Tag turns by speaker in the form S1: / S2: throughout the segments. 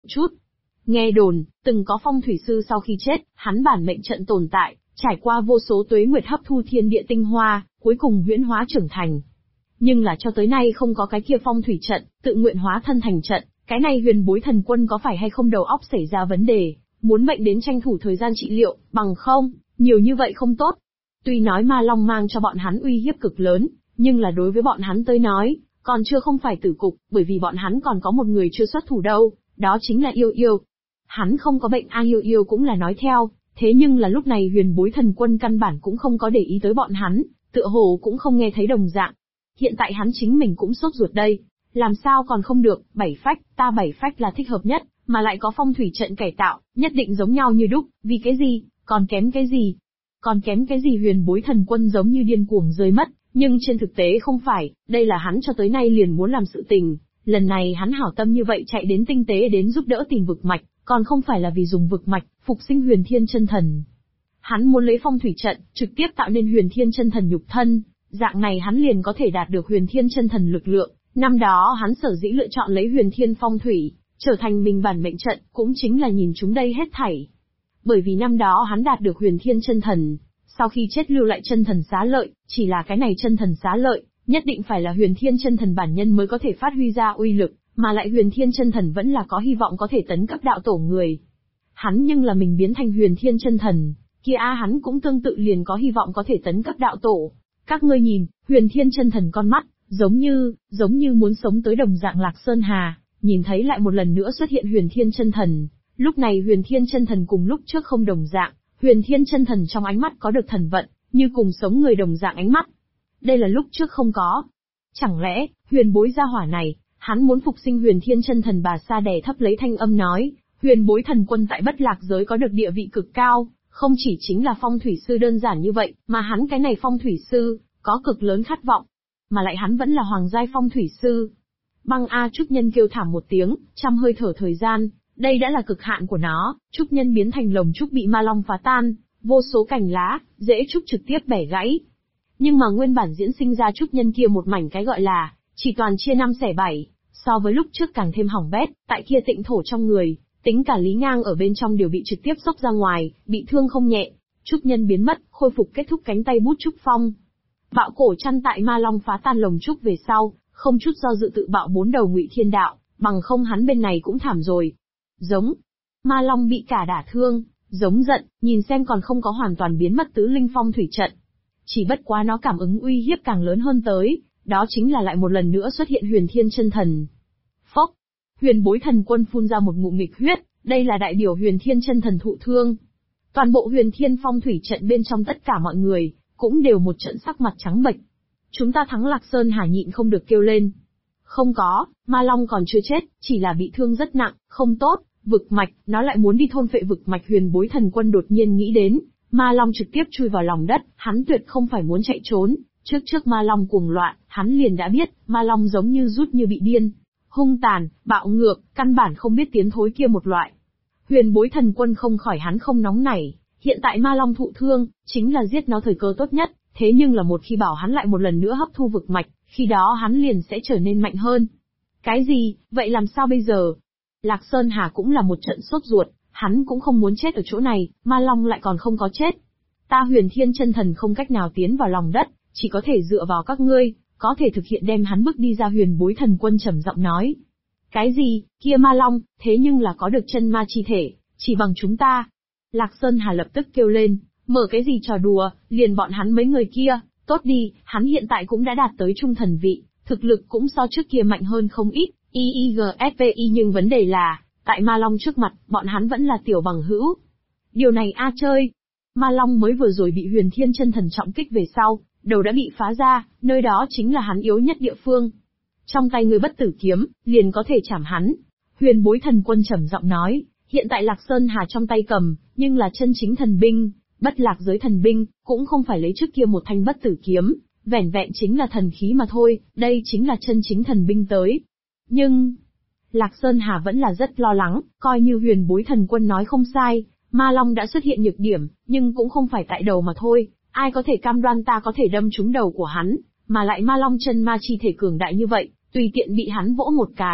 S1: chút. Nghe đồn, từng có phong thủy sư sau khi chết, hắn bản mệnh trận tồn tại, trải qua vô số tuế nguyệt hấp thu thiên địa tinh hoa, cuối cùng huyễn hóa trưởng thành. Nhưng là cho tới nay không có cái kia phong thủy trận, tự nguyện hóa thân thành trận, cái này Huyền Bối Thần Quân có phải hay không đầu óc xảy ra vấn đề, muốn bệnh đến tranh thủ thời gian trị liệu, bằng không, nhiều như vậy không tốt. Tuy nói Ma Long mang cho bọn hắn uy hiếp cực lớn, nhưng là đối với bọn hắn tới nói, còn chưa không phải tử cục, bởi vì bọn hắn còn có một người chưa xuất thủ đâu, đó chính là Yêu Yêu. Hắn không có bệnh Yêu Yêu cũng là nói theo, thế nhưng là lúc này Huyền Bối Thần Quân căn bản cũng không có để ý tới bọn hắn, tựa hồ cũng không nghe thấy đồng dạng. Hiện tại hắn chính mình cũng sốt ruột đây, làm sao còn không được, bảy phách, ta bảy phách là thích hợp nhất, mà lại có phong thủy trận cải tạo, nhất định giống nhau như đúc, vì cái gì, còn kém cái gì? Còn kém cái gì? Huyền Bối Thần Quân giống như điên cuồng rơi mất, nhưng trên thực tế không phải, đây là hắn cho tới nay liền muốn làm sự tình, lần này hắn hảo tâm như vậy chạy đến tinh tế đến giúp đỡ tìm vực mạch, còn không phải là vì dùng vực mạch, phục sinh Huyền Thiên Chân Thần. Hắn muốn lấy phong thủy trận, trực tiếp tạo nên Huyền Thiên Chân Thần nhục thân, dạng này hắn liền có thể đạt được Huyền Thiên Chân Thần lực lượng. Năm đó hắn sở dĩ lựa chọn lấy Huyền Thiên Phong Thủy, trở thành mình bản mệnh trận, cũng chính là nhìn chúng đây hết thảy. Bởi vì năm đó hắn đạt được Huyền Thiên Chân Thần, sau khi chết lưu lại chân thần xá lợi, chỉ là cái này chân thần xá lợi, nhất định phải là Huyền Thiên Chân Thần bản nhân mới có thể phát huy ra uy lực, mà lại Huyền Thiên Chân Thần vẫn là có hy vọng có thể tấn cấp đạo tổ người. Hắn nhưng là mình biến thành Huyền Thiên Chân Thần, kia hắn cũng tương tự liền có hy vọng có thể tấn cấp đạo tổ. Các ngươi nhìn, Huyền Thiên Chân Thần con mắt, giống như muốn sống tới đồng dạng Lạc Sơn Hà, nhìn thấy lại một lần nữa xuất hiện Huyền Thiên Chân Thần. Lúc này Huyền Thiên Chân Thần cùng lúc trước không đồng dạng, Huyền Thiên Chân Thần trong ánh mắt có được thần vận, như cùng sống người đồng dạng ánh mắt. Đây là lúc trước không có. Chẳng lẽ, Huyền Bối gia hỏa này, hắn muốn phục sinh Huyền Thiên Chân Thần? Bà Sa đè thấp lấy thanh âm nói, Huyền Bối Thần Quân tại Bất Lạc giới có được địa vị cực cao, không chỉ chính là phong thủy sư đơn giản như vậy, mà hắn cái này phong thủy sư, có cực lớn khát vọng. Mà lại hắn vẫn là hoàng giai phong thủy sư. Băng A Trúc Nhân kêu thảm một tiếng, trăm hơi thở thời gian, đây đã là cực hạn của nó, Trúc Nhân biến thành lồng trúc bị ma long phá tan, vô số cành lá, rễ trúc trực tiếp bẻ gãy. Nhưng mà nguyên bản diễn sinh ra Trúc Nhân kia một mảnh cái gọi là, chỉ toàn chia 5/7, so với lúc trước càng thêm hỏng bét, tại kia tịnh thổ trong người, tính cả Lý Ngang ở bên trong đều bị trực tiếp xốc ra ngoài, bị thương không nhẹ. Trúc Nhân biến mất, khôi phục kết thúc cánh tay bút trúc phong. Bạo cổ chăn tại ma long phá tan lồng trúc về sau, không chút do dự tự bạo 4 đầu Ngụy Thiên Đạo, bằng không hắn bên này cũng thảm rồi. Giống. Ma long bị cả đả thương, giống giận, nhìn xem còn không có hoàn toàn biến mất tứ linh phong thủy trận. Chỉ bất quá nó cảm ứng uy hiếp càng lớn hơn tới, đó chính là lại một lần nữa xuất hiện Huyền Thiên Chân Thần. Phốc. Huyền Bối Thần Quân phun ra một ngụm nghịch huyết, đây là đại biểu Huyền Thiên Chân Thần thụ thương. Toàn bộ Huyền Thiên phong thủy trận bên trong tất cả mọi người, cũng đều một trận sắc mặt trắng bệch. Chúng ta thắng Lạc Sơn Hà nhịn không được kêu lên. Không có, Ma Long còn chưa chết, chỉ là bị thương rất nặng, không tốt, vực mạch, nó lại muốn đi thôn phệ vực mạch. Huyền Bối Thần Quân đột nhiên nghĩ đến, Ma Long trực tiếp chui vào lòng đất, hắn tuyệt không phải muốn chạy trốn, trước Ma Long cuồng loạn, hắn liền đã biết, Ma Long giống như rút như bị điên, hung tàn, bạo ngược, căn bản không biết tiến thối kia một loại. Huyền Bối Thần Quân không khỏi hắn không nóng nảy, hiện tại Ma Long thụ thương, chính là giết nó thời cơ tốt nhất, thế nhưng là một khi bảo hắn lại một lần nữa hấp thu vực mạch, khi đó hắn liền sẽ trở nên mạnh hơn. Cái gì, vậy làm sao bây giờ? Lạc Sơn Hà cũng là một trận sốt ruột, hắn cũng không muốn chết ở chỗ này, Ma Long lại còn không có chết. Ta Huyền Thiên Chân Thần không cách nào tiến vào lòng đất, chỉ có thể dựa vào các ngươi, có thể thực hiện đem hắn bước đi ra. Huyền Bối Thần Quân trầm giọng nói. Cái gì, kia Ma Long, thế nhưng là có được chân ma chi thể, chỉ bằng chúng ta. Lạc Sơn Hà lập tức kêu lên, mở cái gì trò đùa, liền bọn hắn mấy người kia, tốt đi, hắn hiện tại cũng đã đạt tới trung thần vị, thực lực cũng so trước kia mạnh hơn không ít, IIGSPI, nhưng vấn đề là, tại Ma Long trước mặt, bọn hắn vẫn là tiểu bằng hữu. Điều này chơi. Ma Long mới vừa rồi bị Huyền Thiên Chân Thần trọng kích về sau, đầu đã bị phá ra, nơi đó chính là hắn yếu nhất địa phương. Trong tay người bất tử kiếm, liền có thể chảm hắn. Huyền Bối Thần Quân trầm giọng nói, hiện tại Lạc Sơn Hà trong tay cầm, nhưng là chân chính thần binh, Bất Lạc giới thần binh, cũng không phải lấy trước kia một thanh bất tử kiếm, vẻn vẹn chính là thần khí mà thôi, đây chính là chân chính thần binh tới. Nhưng, Lạc Sơn Hà vẫn là rất lo lắng, coi như Huyền Bối Thần Quân nói không sai, Ma Long đã xuất hiện nhược điểm, nhưng cũng không phải tại đầu mà thôi, ai có thể cam đoan ta có thể đâm trúng đầu của hắn, mà lại Ma Long chân ma chi thể cường đại như vậy, tùy tiện bị hắn vỗ một cái,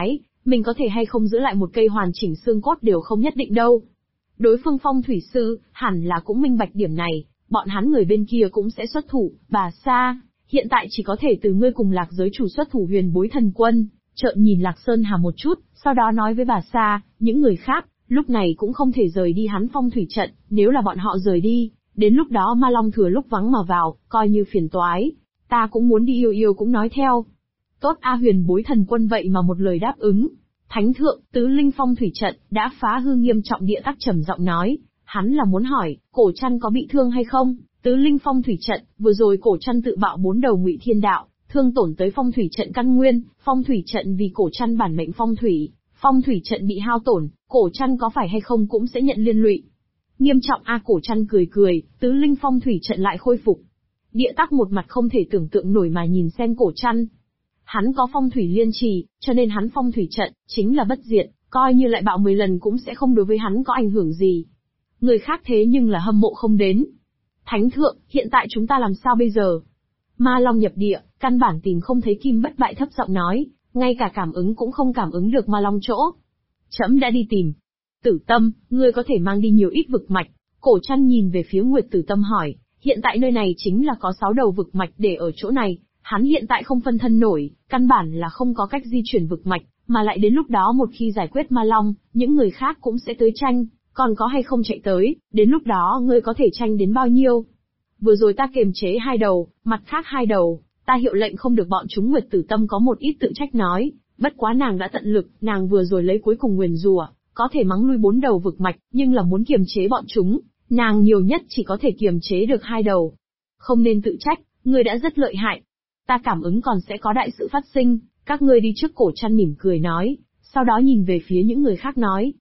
S1: mình có thể hay không giữ lại một cây hoàn chỉnh xương cốt đều không nhất định đâu. Đối phương phong thủy sư, hẳn là cũng minh bạch điểm này, bọn hắn người bên kia cũng sẽ xuất thủ. Bà Sa, hiện tại chỉ có thể từ ngươi cùng Lạc giới chủ xuất thủ Huyền Bối Thần Quân. Trợn nhìn Lạc Sơn Hà một chút, sau đó nói với bà Sa, những người khác, lúc này cũng không thể rời đi hắn phong thủy trận, nếu là bọn họ rời đi, đến lúc đó Ma Long thừa lúc vắng mà vào, coi như phiền toái. Ta cũng muốn đi, yêu cũng nói theo. Tốt a, Huyền Bối Thần Quân vậy mà một lời đáp ứng. Thánh thượng, tứ linh phong thủy trận, đã phá hư nghiêm trọng. Địa Tắc trầm giọng nói, hắn là muốn hỏi, Cổ Trăn có bị thương hay không? Tứ linh phong thủy trận, vừa rồi Cổ Trăn tự bạo 4 đầu ngụy thiên đạo, thương tổn tới phong thủy trận căn nguyên, phong thủy trận vì Cổ Trăn bản mệnh phong thủy trận bị hao tổn, Cổ Trăn có phải hay không cũng sẽ nhận liên lụy. Nghiêm trọng a. Cổ Trăn cười cười, tứ linh phong thủy trận lại khôi phục. Địa Tắc một mặt không thể tưởng tượng nổi mà nhìn xem Cổ Trăn. Hắn có phong thủy liên trì, cho nên hắn phong thủy trận chính là bất diệt, coi như lại bạo 10 lần cũng sẽ không đối với hắn có ảnh hưởng gì. Người khác thế nhưng là hâm mộ không đến. Thánh thượng, hiện tại chúng ta làm sao bây giờ? Ma Long nhập địa, căn bản tìm không thấy Kim Bất Bại thấp giọng nói, ngay cả cảm ứng cũng không cảm ứng được Ma Long chỗ. Trẫm đã đi tìm. Tử Tâm, ngươi có thể mang đi nhiều ít vực mạch. Cổ Trăn nhìn về phía Nguyệt Tử Tâm hỏi, hiện tại nơi này chính là có 6 đầu vực mạch để ở chỗ này, hắn hiện tại không phân thân nổi, căn bản là không có cách di chuyển vực mạch, mà lại đến lúc đó một khi giải quyết Ma Long, những người khác cũng sẽ tới tranh, còn có hay không chạy tới, đến lúc đó ngươi có thể tranh đến bao nhiêu? Vừa rồi ta kiềm chế 2 đầu, mặt khác 2 đầu, ta hiệu lệnh không được bọn chúng. Nguyệt Tử Tâm có một ít tự trách nói, bất quá nàng đã tận lực, nàng vừa rồi lấy cuối cùng nguyền rủa, có thể mắng lui 4 đầu vực mạch, nhưng là muốn kiềm chế bọn chúng, nàng nhiều nhất chỉ có thể kiềm chế được 2 đầu. Không nên tự trách, ngươi đã rất lợi hại. Ta cảm ứng còn sẽ có đại sự phát sinh, các ngươi đi trước. Cổ Trăn mỉm cười nói, sau đó nhìn về phía những người khác nói.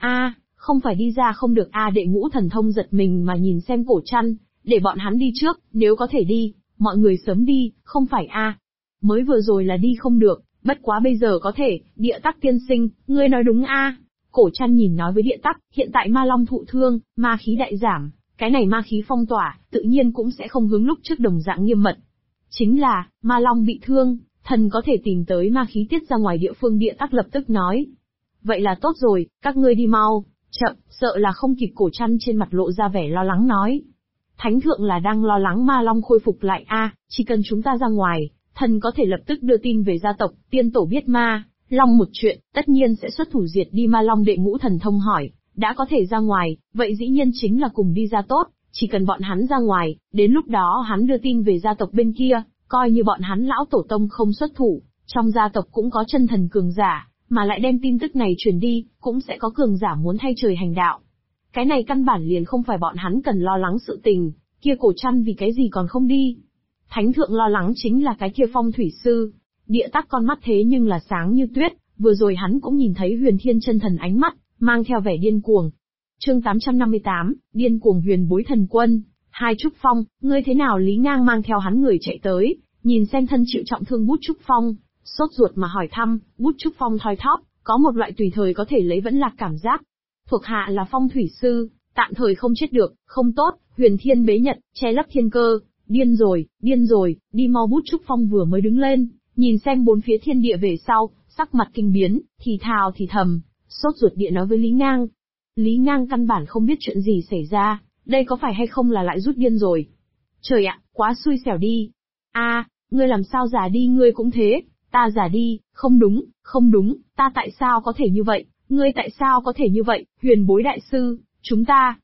S1: Không phải đi ra không được a. Đệ Ngũ Thần Thông giật mình mà nhìn xem Cổ Trăn, để bọn hắn đi trước, nếu có thể đi, mọi người sớm đi, không phải a. Mới vừa rồi là đi không được, bất quá bây giờ có thể. Địa Tắc tiên sinh, ngươi nói đúng a. Cổ Trăn nhìn nói với Địa Tắc, hiện tại Ma Long thụ thương, ma khí đại giảm, cái này ma khí phong tỏa, tự nhiên cũng sẽ không hướng lúc trước đồng dạng nghiêm mật. Chính là, Ma Long bị thương, thần có thể tìm tới ma khí tiết ra ngoài địa phương. Địa Tắc lập tức nói. Vậy là tốt rồi, các ngươi đi mau. Chậm, sợ là không kịp. Cổ Trăn trên mặt lộ ra vẻ lo lắng nói. Thánh thượng là đang lo lắng Ma Long khôi phục lại a. Chỉ cần chúng ta ra ngoài, thần có thể lập tức đưa tin về gia tộc, tiên tổ biết Ma Long một chuyện, tất nhiên sẽ xuất thủ diệt đi Ma Long. Đệ Ngũ Thần Thông hỏi, đã có thể ra ngoài, vậy dĩ nhiên chính là cùng đi ra tốt, chỉ cần bọn hắn ra ngoài, đến lúc đó hắn đưa tin về gia tộc bên kia, coi như bọn hắn lão tổ tông không xuất thủ, trong gia tộc cũng có chân thần cường giả, mà lại đem tin tức này truyền đi, cũng sẽ có cường giả muốn thay trời hành đạo. Cái này căn bản liền không phải bọn hắn cần lo lắng sự tình, kia Cổ Trăn vì cái gì còn không đi? Thánh thượng lo lắng chính là cái kia phong thủy sư. Địa Tắc con mắt thế nhưng là sáng như tuyết, vừa rồi hắn cũng nhìn thấy Huyền Thiên chân thần ánh mắt, mang theo vẻ điên cuồng. Chương 858, điên cuồng Huyền Bối Thần Quân. Hai Trúc Phong, ngươi thế nào? Lý Ngang mang theo hắn người chạy tới, nhìn xem thân chịu trọng thương Bút Trúc Phong, sốt ruột mà hỏi thăm. Bút Trúc Phong thoi thóp, có một loại tùy thời có thể lấy vẫn lạc cảm giác. Thuộc hạ là phong thủy sư, tạm thời không chết được, không tốt. Huyền Thiên bế nhật, che lấp thiên cơ. Điên rồi, đi mau. Bút Trúc Phong vừa mới đứng lên, nhìn xem bốn phía thiên địa về sau, sắc mặt kinh biến, thì thào thì thầm, sốt ruột địa nói với Lý Ngang. Lý Ngang căn bản không biết chuyện gì xảy ra, đây có phải hay không là lại rút điên rồi. Trời ạ, quá xui xẻo đi. Ngươi làm sao già đi? Ngươi cũng thế. Ta già đi? Không đúng, ta tại sao có thể như vậy? Ngươi tại sao có thể như vậy? Huyền Bối đại sư, chúng ta,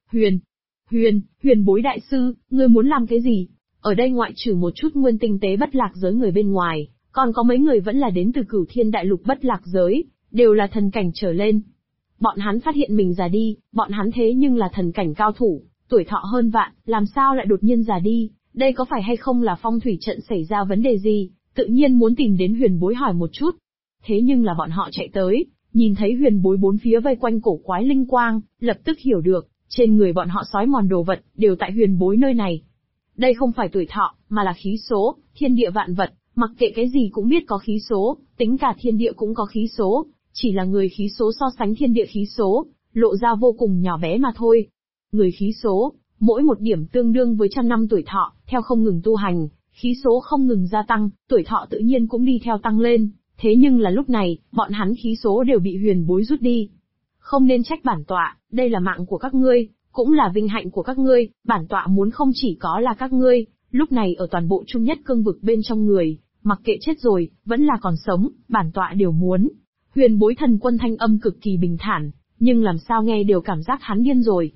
S1: Huyền Bối đại sư, ngươi muốn làm cái gì? Ở đây ngoại trừ một chút nguyên tinh tế bất lạc giới người bên ngoài, còn có mấy người vẫn là đến từ Cửu Thiên đại lục bất lạc giới, đều là thần cảnh trở lên. Bọn hắn phát hiện mình già đi, bọn hắn thế nhưng là thần cảnh cao thủ, tuổi thọ hơn vạn, làm sao lại đột nhiên già đi? Đây có phải hay không là phong thủy trận xảy ra vấn đề gì? Tự nhiên muốn tìm đến Huyền Bối hỏi một chút. Thế nhưng là bọn họ chạy tới, nhìn thấy Huyền Bối bốn phía vây quanh cổ quái linh quang, lập tức hiểu được, trên người bọn họ sói mòn đồ vật, đều tại Huyền Bối nơi này. Đây không phải tuổi thọ, mà là khí số. Thiên địa vạn vật, mặc kệ cái gì cũng biết có khí số, tính cả thiên địa cũng có khí số, chỉ là người khí số so sánh thiên địa khí số, lộ ra vô cùng nhỏ bé mà thôi. Người khí số, mỗi một điểm tương đương với 100 năm tuổi thọ, theo không ngừng tu hành, khí số không ngừng gia tăng, tuổi thọ tự nhiên cũng đi theo tăng lên, Thế nhưng là lúc này, bọn hắn khí số đều bị huyền bối rút đi. Không nên trách bản tọa, đây là mạng của các ngươi, cũng là vinh hạnh của các ngươi, bản tọa muốn không chỉ có là các ngươi, lúc này ở toàn bộ Trung Nhất Cương vực bên trong người, mặc kệ chết rồi, vẫn là còn sống, bản tọa đều muốn. Huyền bối thần quân thanh âm cực kỳ bình thản, nhưng làm sao nghe đều cảm giác hắn điên rồi.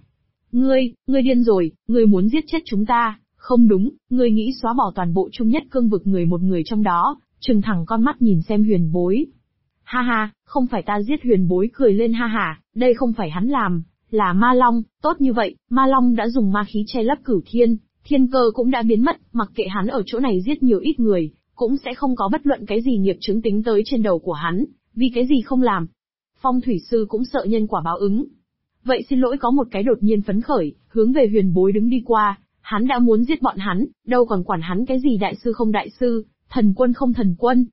S1: Ngươi điên rồi, ngươi muốn giết chết chúng ta, không đúng, ngươi nghĩ xóa bỏ toàn bộ Trung Nhất Cương vực người một người trong đó, trừng thẳng con mắt nhìn xem huyền bối. Ha ha, không phải ta giết, huyền bối cười lên ha ha, đây không phải hắn làm, là Ma Long, tốt như vậy, Ma Long đã dùng ma khí che lấp Cửu Thiên, thiên cơ cũng đã biến mất, mặc kệ hắn ở chỗ này giết nhiều ít người, cũng sẽ không có bất luận cái gì nghiệp chứng tính tới trên đầu của hắn, vì cái gì không làm. Phong thủy sư cũng sợ nhân quả báo ứng. Vậy xin lỗi, có một cái đột nhiên phấn khởi, hướng về huyền bối đứng đi qua, hắn đã muốn giết bọn hắn, đâu còn quản hắn cái gì đại sư không đại sư, thần quân không thần quân.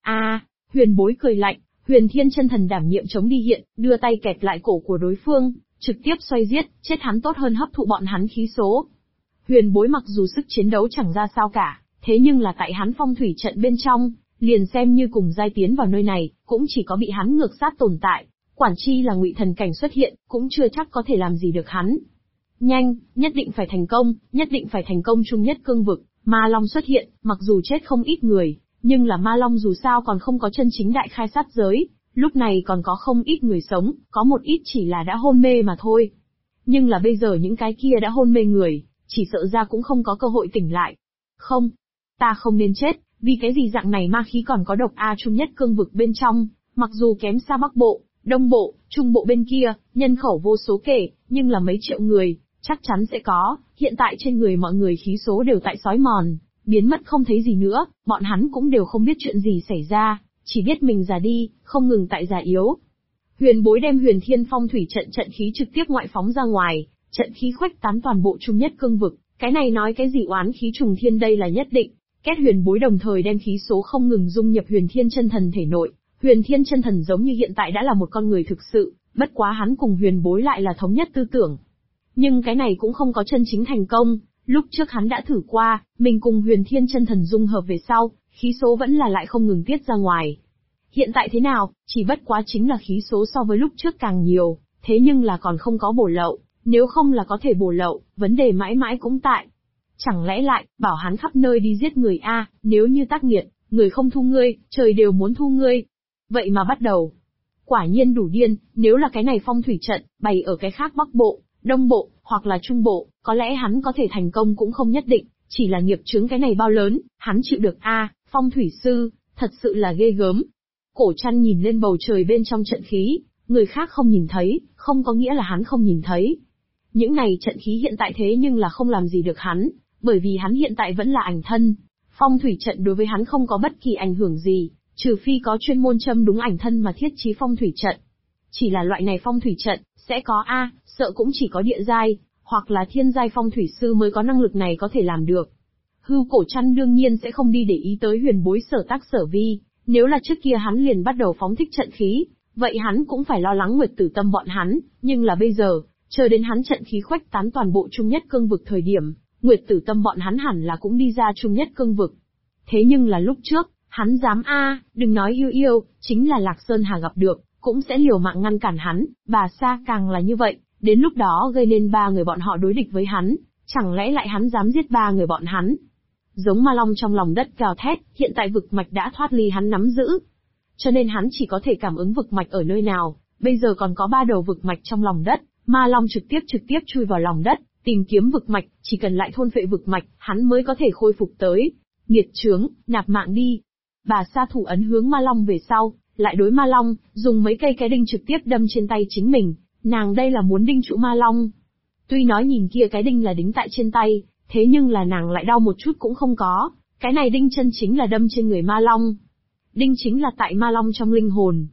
S1: Huyền bối cười lạnh, Huyền Thiên Chân Thần đảm nhiệm chống đi hiện, đưa tay kẹp lại cổ của đối phương, trực tiếp xoay giết, chết hắn tốt hơn hấp thụ bọn hắn khí số. Huyền bối mặc dù sức chiến đấu chẳng ra sao cả, thế nhưng là tại hắn phong thủy trận bên trong, liền xem như cùng giai tiến vào nơi này, cũng chỉ có bị hắn ngược sát tồn tại, quản chi là ngụy thần cảnh xuất hiện, cũng chưa chắc có thể làm gì được hắn. Nhanh, nhất định phải thành công, nhất định phải thành công. Trung Nhất Cương vực, Ma Long xuất hiện, mặc dù chết không ít người, nhưng là Ma Long dù sao còn không có chân chính đại khai sát giới, lúc này còn có không ít người sống, có một ít chỉ là đã hôn mê mà thôi. Nhưng là bây giờ những cái kia đã hôn mê người, chỉ sợ ra cũng không có cơ hội tỉnh lại. Không, ta không nên chết, vì cái gì dạng này ma khí còn có độc Trung Nhất Cương vực bên trong, mặc dù kém xa Bắc Bộ, Đông Bộ, Trung Bộ bên kia, nhân khẩu vô số kể, nhưng là mấy triệu người, chắc chắn sẽ có, hiện tại trên người mọi người khí số đều tại xói mòn, biến mất không thấy gì nữa, bọn hắn cũng đều không biết chuyện gì xảy ra, chỉ biết mình già đi, không ngừng tại già yếu. Huyền bối đem Huyền Thiên Phong thủy trận khí trực tiếp ngoại phóng ra ngoài, trận khí khuếch tán toàn bộ Trung Nhất Cương vực, cái này nói cái gì oán khí trùng thiên, đây là nhất định. Kết huyền bối đồng thời đem khí số không ngừng dung nhập Huyền Thiên Chân Thần thể nội, Huyền Thiên Chân Thần giống như hiện tại đã là một con người thực sự, bất quá hắn cùng huyền bối lại là thống nhất tư tưởng. Nhưng cái này cũng không có chân chính thành công, lúc trước hắn đã thử qua, mình cùng Huyền Thiên Chân Thần dung hợp về sau, khí số vẫn là lại không ngừng tiết ra ngoài. Hiện tại thế nào, chỉ bất quá chính là khí số so với lúc trước càng nhiều, thế nhưng là còn không có bổ lậu, nếu không là có thể bổ lậu, vấn đề mãi mãi cũng tại. Chẳng lẽ lại, bảo hắn khắp nơi đi giết người nếu như tác nghiệt, người không thu ngươi, trời đều muốn thu ngươi. Vậy mà bắt đầu. Quả nhiên đủ điên, nếu là cái này phong thủy trận, bày ở cái khác Bắc Bộ, Đông Bộ, hoặc là Trung Bộ, có lẽ hắn có thể thành công cũng không nhất định, chỉ là nghiệp chướng cái này bao lớn, hắn chịu được phong thủy sư, thật sự là ghê gớm. Cổ Trăn nhìn lên bầu trời bên trong trận khí, người khác không nhìn thấy, không có nghĩa là hắn không nhìn thấy. Những này trận khí hiện tại thế nhưng là không làm gì được hắn, bởi vì hắn hiện tại vẫn là ảnh thân. Phong thủy trận đối với hắn không có bất kỳ ảnh hưởng gì, trừ phi có chuyên môn châm đúng ảnh thân mà thiết trí phong thủy trận. Chỉ là loại này phong thủy trận, sẽ có sợ cũng chỉ có địa giai, hoặc là thiên giai phong thủy sư mới có năng lực này có thể làm được. Hưu Cổ Trăn đương nhiên sẽ không đi để ý tới huyền bối Sở Tác Sở Vi, nếu là trước kia hắn liền bắt đầu phóng thích trận khí, vậy hắn cũng phải lo lắng Nguyệt Tử Tâm bọn hắn, nhưng là bây giờ, chờ đến hắn trận khí khuếch tán toàn bộ Trung Nhất Cương vực thời điểm, Nguyệt Tử Tâm bọn hắn hẳn là cũng đi ra Trung Nhất Cương vực. Thế nhưng là lúc trước, hắn dám đừng nói yêu, chính là Lạc Sơn Hà gặp được, cũng sẽ liều mạng ngăn cản hắn, bà Sa càng là như vậy, đến lúc đó gây nên ba người bọn họ đối địch với hắn, chẳng lẽ lại hắn dám giết ba người bọn hắn. Giống ma long trong lòng đất gào thét, hiện tại vực mạch đã thoát ly hắn nắm giữ. Cho nên hắn chỉ có thể cảm ứng vực mạch ở nơi nào, bây giờ còn có 3 đầu vực mạch trong lòng đất, ma long trực tiếp chui vào lòng đất, tìm kiếm vực mạch, chỉ cần lại thôn phệ vực mạch, hắn mới có thể khôi phục tới. Nghiệt chướng, nạp mạng đi. Bà Sa thủ ấn hướng ma long về sau, lại đối ma long, dùng mấy cây cái đinh trực tiếp đâm trên tay chính mình, nàng đây là muốn đinh trụ ma long. Tuy nói nhìn kia cái đinh là đính tại trên tay, thế nhưng là nàng lại đau một chút cũng không có, cái này đinh chân chính là đâm trên người ma long. Đinh chính là tại ma long trong linh hồn.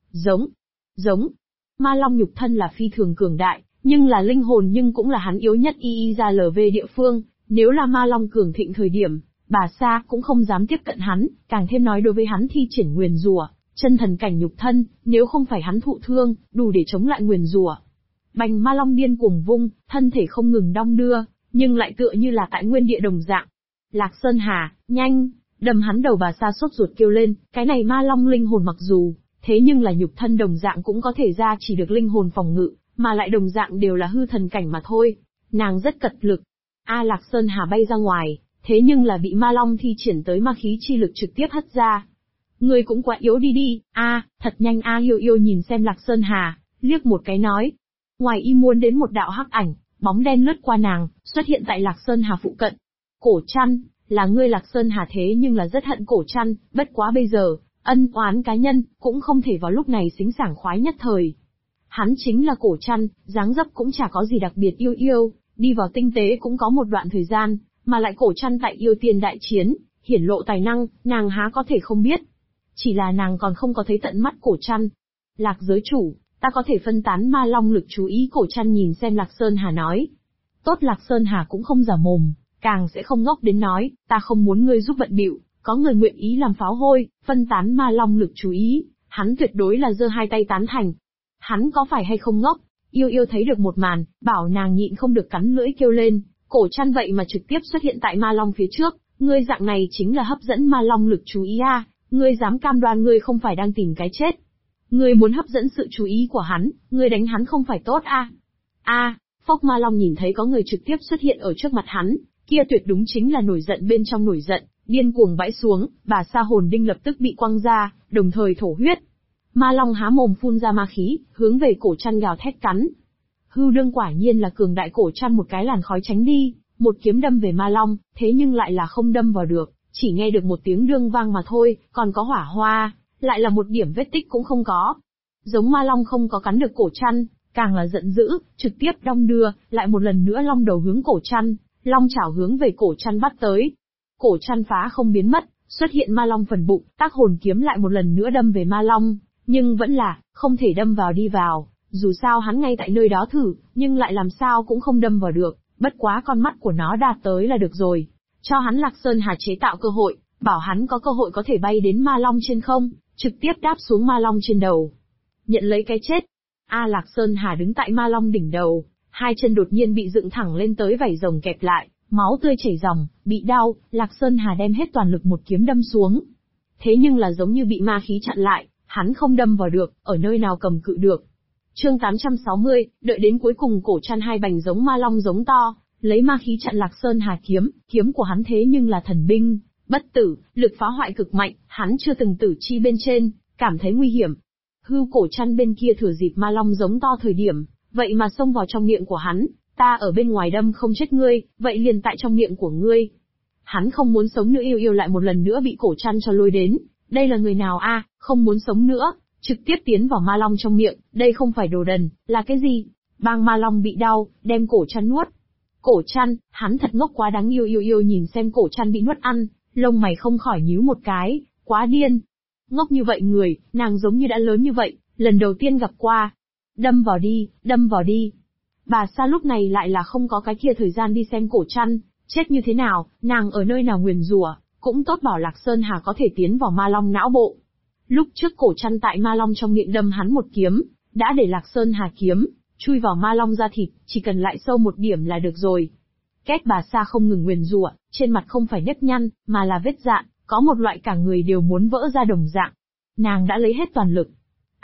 S1: Giống. Ma long nhục thân là phi thường cường đại, nhưng là linh hồn nhưng cũng là hắn yếu nhất ra LV địa phương, nếu là ma long cường thịnh thời điểm, bà Sa cũng không dám tiếp cận hắn, càng thêm nói đối với hắn thi triển nguyền rủa, chân thần cảnh nhục thân, nếu không phải hắn thụ thương, đủ để chống lại nguyền rủa. Bành ma long điên cuồng vung, thân thể không ngừng đong đưa, nhưng lại tựa như là tại nguyên địa đồng dạng. Lạc Sơn Hà, nhanh, Đâm hắn đầu. Bà Sa sốt ruột kêu lên, cái này ma long linh hồn mặc dù, thế nhưng là nhục thân đồng dạng cũng có thể ra chỉ được linh hồn phòng ngự, mà lại đồng dạng đều là hư thần cảnh mà thôi. Nàng rất cật lực. Lạc Sơn Hà bay ra ngoài, thế nhưng là bị ma long thi triển tới ma khí chi lực trực tiếp hất ra. Ngươi cũng quá yếu đi. Thật nhanh. Yêu Yêu nhìn xem Lạc Sơn Hà, liếc một cái nói. Ngoài ý muốn đến một đạo hắc ảnh, bóng đen lướt qua nàng, xuất hiện tại Lạc Sơn Hà phụ cận. Cổ Trăn, là ngươi. Lạc Sơn Hà thế nhưng là rất hận Cổ Trăn, bất quá bây giờ, ân oán cá nhân, cũng không thể vào lúc này xính sảng khoái nhất thời. Hắn chính là Cổ Trăn, dáng dấp cũng chả có gì đặc biệt. Yêu Yêu, đi vào tinh tế cũng có một đoạn thời gian, mà lại Cổ Trăn tại Yêu Tiên đại chiến, hiển lộ tài năng, nàng há có thể không biết. Chỉ là nàng còn không có thấy tận mắt Cổ Trăn. Lạc giới chủ, ta có thể phân tán ma long lực chú ý. Cổ Trăn nhìn xem Lạc Sơn Hà nói. Tốt. Lạc Sơn Hà cũng không giả mồm, càng sẽ không ngốc đến nói, ta không muốn ngươi giúp bận bịu, có người nguyện ý làm pháo hôi, phân tán ma long lực chú ý, hắn tuyệt đối là giơ hai tay tán thành. Hắn có phải hay không ngốc? Yêu Yêu thấy được một màn, bảo nàng nhịn không được cắn lưỡi kêu lên, Cổ Trăn vậy mà trực tiếp xuất hiện tại ma long phía trước, ngươi dạng này chính là hấp dẫn ma long lực chú ý ngươi dám cam đoan ngươi không phải đang tìm cái chết. Ngươi muốn hấp dẫn sự chú ý của hắn, ngươi đánh hắn không phải tốt Phốc. Ma long nhìn thấy có người trực tiếp xuất hiện ở trước mặt hắn, kia tuyệt đúng chính là nổi giận bên trong nổi giận, điên cuồng vãi xuống. Bà Sa hồn đinh lập tức bị quăng ra, đồng thời thổ huyết. Ma long há mồm phun ra ma khí, hướng về Cổ Trăn gào thét cắn. Hư đương quả nhiên là cường đại. Cổ Trăn một cái làn khói tránh đi, một kiếm đâm về ma long, thế nhưng lại là không đâm vào được, chỉ nghe được một tiếng đương vang mà thôi, còn có hỏa hoa, lại là một điểm vết tích cũng không có. Giống ma long không có cắn được Cổ Trăn, càng là giận dữ, trực tiếp đong đưa, lại một lần nữa long đầu hướng Cổ Trăn, long chảo hướng về Cổ Trăn bắt tới. Cổ Trăn phá không biến mất, xuất hiện ma long phần bụng, tác hồn kiếm lại một lần nữa đâm về ma long, nhưng vẫn là, không thể đâm vào đi vào, dù sao hắn ngay tại nơi đó thử, nhưng lại làm sao cũng không đâm vào được, bất quá con mắt của nó đạt tới là được rồi. Cho hắn Lạc Sơn Hà chế tạo cơ hội, bảo hắn có cơ hội có thể bay đến ma long trên không, trực tiếp đáp xuống ma long trên đầu. Nhận lấy cái chết. Lạc Sơn Hà đứng tại ma long đỉnh đầu, hai chân đột nhiên bị dựng thẳng lên tới vảy rồng kẹp lại, máu tươi chảy ròng, bị đau, Lạc Sơn Hà đem hết toàn lực một kiếm đâm xuống. Thế nhưng là giống như bị ma khí chặn lại, hắn không đâm vào được, ở nơi nào cầm cự được. Chương 860, đợi đến cuối cùng Cổ Trăn hai bành giống ma long giống to, lấy ma khí chặn Lạc Sơn Hà kiếm của hắn thế nhưng là thần binh, bất tử, lực phá hoại cực mạnh, hắn chưa từng tử chi bên trên, cảm thấy nguy hiểm. Hư Cổ Trăn bên kia thừa dịp ma long giống to thời điểm, vậy mà xông vào trong miệng của hắn, ta ở bên ngoài đâm không chết ngươi, vậy liền tại trong miệng của ngươi. Hắn không muốn sống nữa. Yêu Yêu lại một lần nữa bị Cổ Trăn cho lôi đến, đây là người nào không muốn sống nữa, trực tiếp tiến vào ma long trong miệng, đây không phải đồ đần, là cái gì? Bang ma long bị đau, đem Cổ Trăn nuốt. Cổ Trăn, hắn thật ngốc quá đáng. Yêu Yêu nhìn xem Cổ Trăn bị nuốt ăn, lông mày không khỏi nhíu một cái, quá điên. Ngốc như vậy người, nàng giống như đã lớn như vậy, lần đầu tiên gặp qua. Đâm vào đi. Bà Sa lúc này lại là không có cái kia thời gian đi xem Cổ Trăn, chết như thế nào, nàng ở nơi nào nguyền rủa, cũng tốt bảo Lạc Sơn Hà có thể tiến vào ma long não bộ. Lúc trước Cổ Trăn tại ma long trong miệng đâm hắn một kiếm, đã để Lạc Sơn Hà kiếm chui vào ma long da thịt, chỉ cần lại sâu một điểm là được rồi. Két bà Sa không ngừng nguyền rủa, trên mặt không phải nếp nhăn, mà là vết dạn, có một loại cả người đều muốn vỡ ra đồng dạng. Nàng đã lấy hết toàn lực.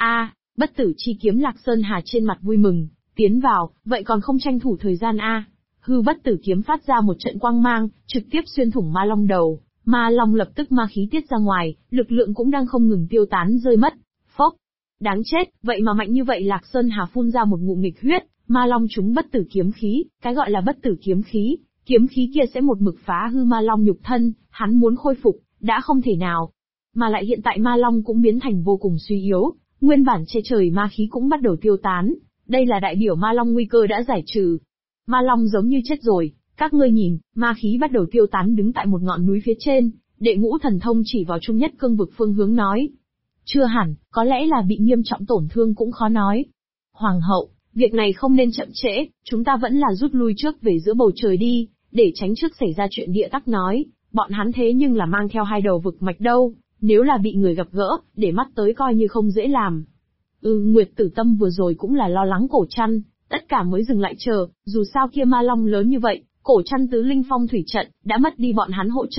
S1: Bất tử chi kiếm. Lạc Sơn Hà trên mặt vui mừng, tiến vào, vậy còn không tranh thủ thời gian Hư bất tử kiếm phát ra một trận quang mang, trực tiếp xuyên thủng ma long đầu, ma long lập tức ma khí tiết ra ngoài, lực lượng cũng đang không ngừng tiêu tán rơi mất. Phốc! Đáng chết, vậy mà mạnh như vậy. Lạc Sơn Hà phun ra một ngụm nghịch huyết, ma long trúng bất tử kiếm khí, cái gọi là bất tử kiếm khí kia sẽ một mực phá hư ma long nhục thân, hắn muốn khôi phục, đã không thể nào. Mà lại hiện tại ma long cũng biến thành vô cùng suy yếu, nguyên bản che trời ma khí cũng bắt đầu tiêu tán, đây là đại biểu ma long nguy cơ đã giải trừ. Ma long giống như chết rồi, các ngươi nhìn, ma khí bắt đầu tiêu tán. Đứng tại một ngọn núi phía trên, Đệ Ngũ Thần Thông chỉ vào Trung Nhất Cương vực phương hướng nói. Chưa hẳn, có lẽ là bị nghiêm trọng tổn thương cũng khó nói. Hoàng hậu, việc này không nên chậm trễ, chúng ta vẫn là rút lui trước về giữa bầu trời đi, để tránh trước xảy ra chuyện. Địa Tắc nói, bọn hắn thế nhưng là mang theo hai đầu vực mạch đâu, nếu là bị người gặp gỡ, để mắt tới coi như không dễ làm. Nguyệt Tử Tâm vừa rồi cũng là lo lắng Cổ Trăn, tất cả mới dừng lại chờ, dù sao kia ma long lớn như vậy, Cổ Trăn tứ linh phong thủy trận, đã mất đi bọn hắn hỗ trợ,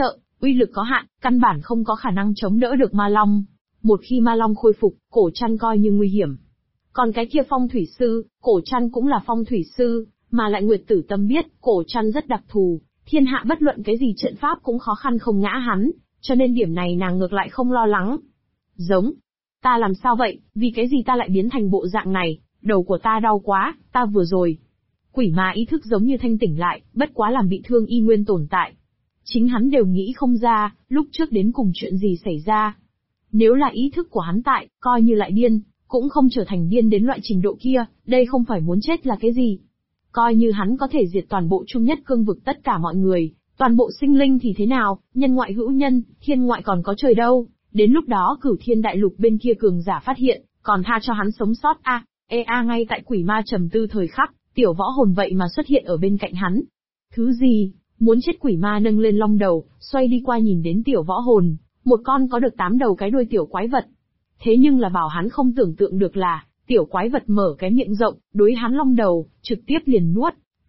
S1: uy lực có hạn, căn bản không có khả năng chống đỡ được ma long. Một khi ma long khôi phục, cổ trăn coi như nguy hiểm. Còn cái kia phong thủy sư, cổ trăn cũng là phong thủy sư, mà lại Nguyệt Tử Tâm biết, cổ trăn rất đặc thù, thiên hạ bất luận cái gì trận pháp cũng khó khăn không ngã hắn, cho nên điểm này nàng ngược lại không lo lắng. Giống, ta làm sao vậy, vì cái gì ta lại biến thành bộ dạng này, đầu của ta đau quá, ta vừa rồi. Quỷ ma ý thức giống như thanh tỉnh lại, bất quá làm bị thương y nguyên tồn tại. Chính hắn đều nghĩ không ra, lúc trước đến cùng chuyện gì xảy ra. Nếu là ý thức của hắn tại, coi như lại điên, cũng không trở thành điên đến loại trình độ kia, đây không phải muốn chết là cái gì. Coi như hắn có thể diệt toàn bộ Trung Nhất Cương vực tất cả mọi người, toàn bộ sinh linh thì thế nào, nhân ngoại hữu nhân, thiên ngoại còn có trời đâu, đến lúc đó Cửu Thiên Đại Lục bên kia cường giả phát hiện, còn tha cho hắn sống sót ngay tại quỷ ma trầm tư thời khắc, tiểu võ hồn vậy mà xuất hiện ở bên cạnh hắn. Thứ gì, muốn chết quỷ ma nâng lên long đầu, xoay đi qua nhìn đến tiểu võ hồn, một con có được 8 đầu cái đuôi tiểu quái vật. Thế nhưng là bảo hắn không tưởng tượng được là, tiểu quái vật mở cái miệng rộng, đối hắn long đầu, trực tiếp liền nuốt.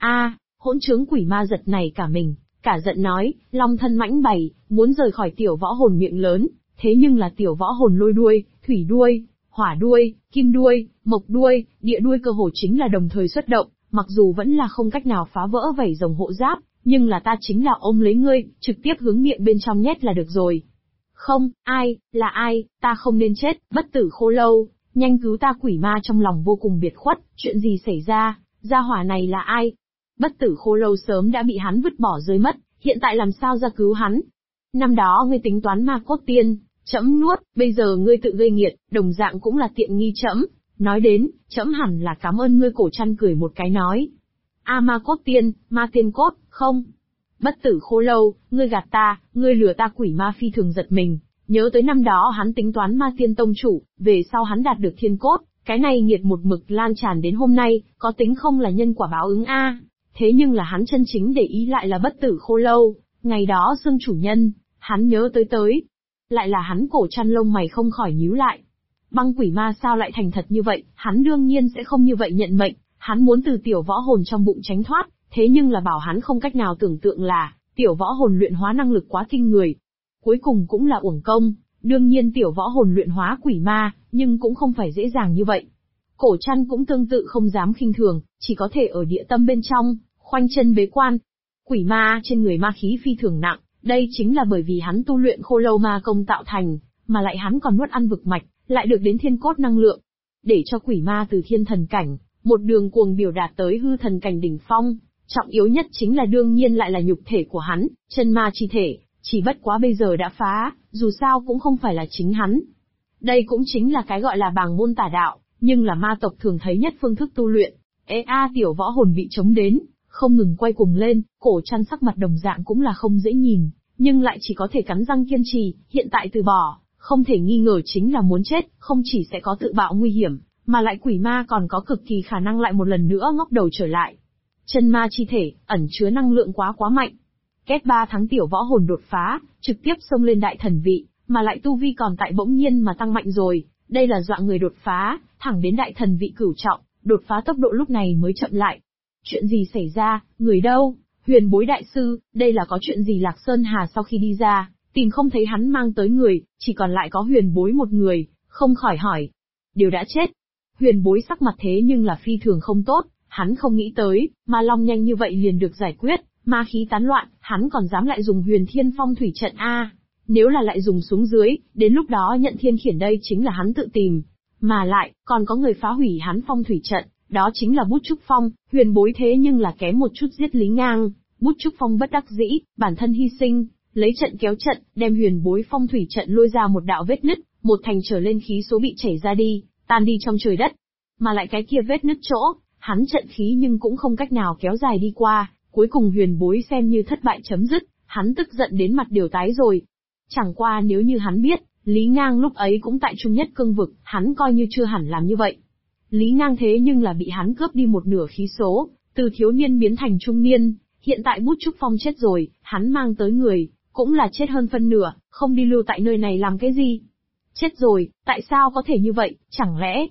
S1: Hỗn trướng quỷ ma giật này cả mình, cả giận nói, long thân mãnh bày, muốn rời khỏi tiểu võ hồn miệng lớn, thế nhưng là tiểu võ hồn lôi đuôi, thủy đuôi, hỏa đuôi, kim đuôi, mộc đuôi, địa đuôi cơ hồ chính là đồng thời xuất động, mặc dù vẫn là không cách nào phá vỡ vảy rồng hộ giáp, nhưng là ta chính là ôm lấy ngươi, trực tiếp hướng miệng bên trong nhét là được rồi. Không, là ai, ta không nên chết, bất tử khô lâu, nhanh cứu ta. Quỷ ma trong lòng vô cùng biệt khuất, chuyện gì xảy ra, gia hỏa này là ai? Bất tử khô lâu sớm đã bị hắn vứt bỏ rơi mất, hiện tại làm sao ra cứu hắn? Năm đó ngươi tính toán ma cốt tiên, trẫm nuốt, bây giờ ngươi tự gây nghiệt, đồng dạng cũng là tiện nghi trẫm. Nói đến, trẫm hẳn là cảm ơn ngươi. Cổ Trăn cười một cái nói. Ma cốt tiên, ma tiên cốt, không. Bất tử khô lâu, ngươi gạt ta, ngươi lừa ta. Quỷ ma phi thường giật mình, nhớ tới năm đó hắn tính toán ma tiên tông chủ, về sau hắn đạt được thiên cốt, cái này nghiệt một mực lan tràn đến hôm nay, có tính không là nhân quả báo ứng Thế nhưng là hắn chân chính để ý lại là bất tử khô lâu, ngày đó xương chủ nhân, hắn nhớ tới. Lại là hắn. Cổ Trăn lông mày không khỏi nhíu lại. Băng quỷ ma sao lại thành thật như vậy, hắn đương nhiên sẽ không như vậy nhận mệnh, hắn muốn từ tiểu võ hồn trong bụng tránh thoát, thế nhưng là bảo hắn không cách nào tưởng tượng là, tiểu võ hồn luyện hóa năng lực quá kinh người. Cuối cùng cũng là uổng công, đương nhiên tiểu võ hồn luyện hóa quỷ ma, nhưng cũng không phải dễ dàng như vậy. Cổ Trăn cũng tương tự không dám khinh thường, chỉ có thể ở địa tâm bên trong, khoanh chân bế quan. Quỷ ma trên người ma khí phi thường nặng, đây chính là bởi vì hắn tu luyện khô lâu ma công tạo thành, mà lại hắn còn nuốt ăn vực mạch, lại được đến thiên cốt năng lượng. Để cho quỷ ma từ thiên thần cảnh, một đường cuồng biểu đạt tới hư thần cảnh đỉnh phong, trọng yếu nhất chính là đương nhiên lại là nhục thể của hắn, chân ma chi thể, chỉ bất quá bây giờ đã phá, dù sao cũng không phải là chính hắn. Đây cũng chính là cái gọi là bàng môn tả đạo, nhưng là ma tộc thường thấy nhất phương thức tu luyện. Tiểu võ hồn bị chống đến, không ngừng quay cuồng lên, Cổ Trăn sắc mặt đồng dạng cũng là không dễ nhìn, nhưng lại chỉ có thể cắn răng kiên trì, hiện tại từ bỏ, không thể nghi ngờ chính là muốn chết, không chỉ sẽ có tự bạo nguy hiểm, mà lại quỷ ma còn có cực kỳ khả năng lại một lần nữa ngóc đầu trở lại. Chân ma chi thể, ẩn chứa năng lượng quá mạnh. Kết 3 tháng tiểu võ hồn đột phá, trực tiếp xông lên đại thần vị, mà lại tu vi còn tại bỗng nhiên mà tăng mạnh rồi, đây là dọa người đột phá, thẳng đến đại thần vị cửu trọng, đột phá tốc độ lúc này mới chậm lại. Chuyện gì xảy ra, người đâu? Huyền Bối đại sư, đây là có chuyện gì? Lạc Sơn Hà sau khi đi ra, tìm không thấy hắn mang tới người, chỉ còn lại có Huyền Bối một người, không khỏi hỏi. Đều đã chết. Huyền Bối sắc mặt thế nhưng là phi thường không tốt, hắn không nghĩ tới, ma long nhanh như vậy liền được giải quyết, ma khí tán loạn, hắn còn dám lại dùng Huyền Thiên Phong thủy trận nếu là lại dùng xuống dưới, đến lúc đó nhận thiên khiển đây chính là hắn tự tìm, mà lại, còn có người phá hủy hắn phong thủy trận, đó chính là Bút Trúc Phong. Huyền Bối thế nhưng là kém một chút giết Lý Ngang, Bút Trúc Phong bất đắc dĩ, bản thân hy sinh, lấy trận kéo trận, đem Huyền Bối phong thủy trận lôi ra một đạo vết nứt, một thành trở lên khí số bị chảy ra đi, tan đi trong trời đất. Mà lại cái kia vết nứt chỗ, hắn trận khí nhưng cũng không cách nào kéo dài đi qua, cuối cùng Huyền Bối xem như thất bại chấm dứt, hắn tức giận đến mặt đều tái rồi. Chẳng qua nếu như hắn biết, Lý Ngang lúc ấy cũng tại Trung Nhất Cương vực, hắn coi như chưa hẳn làm như vậy. Lý Ngang thế nhưng là bị hắn cướp đi một nửa khí số, từ thiếu niên biến thành trung niên, hiện tại Bút Trúc Phong chết rồi, hắn mang tới người, cũng là chết hơn phân nửa, không đi lưu tại nơi này làm cái gì? Chết rồi, tại sao có thể như vậy, chẳng lẽ,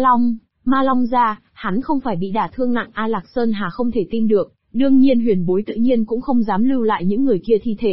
S1: Ma Long ra, hắn không phải bị đả thương nặng Lạc Sơn Hà không thể tin được, đương nhiên Huyền Bối tự nhiên cũng không dám lưu lại những người kia thi thể,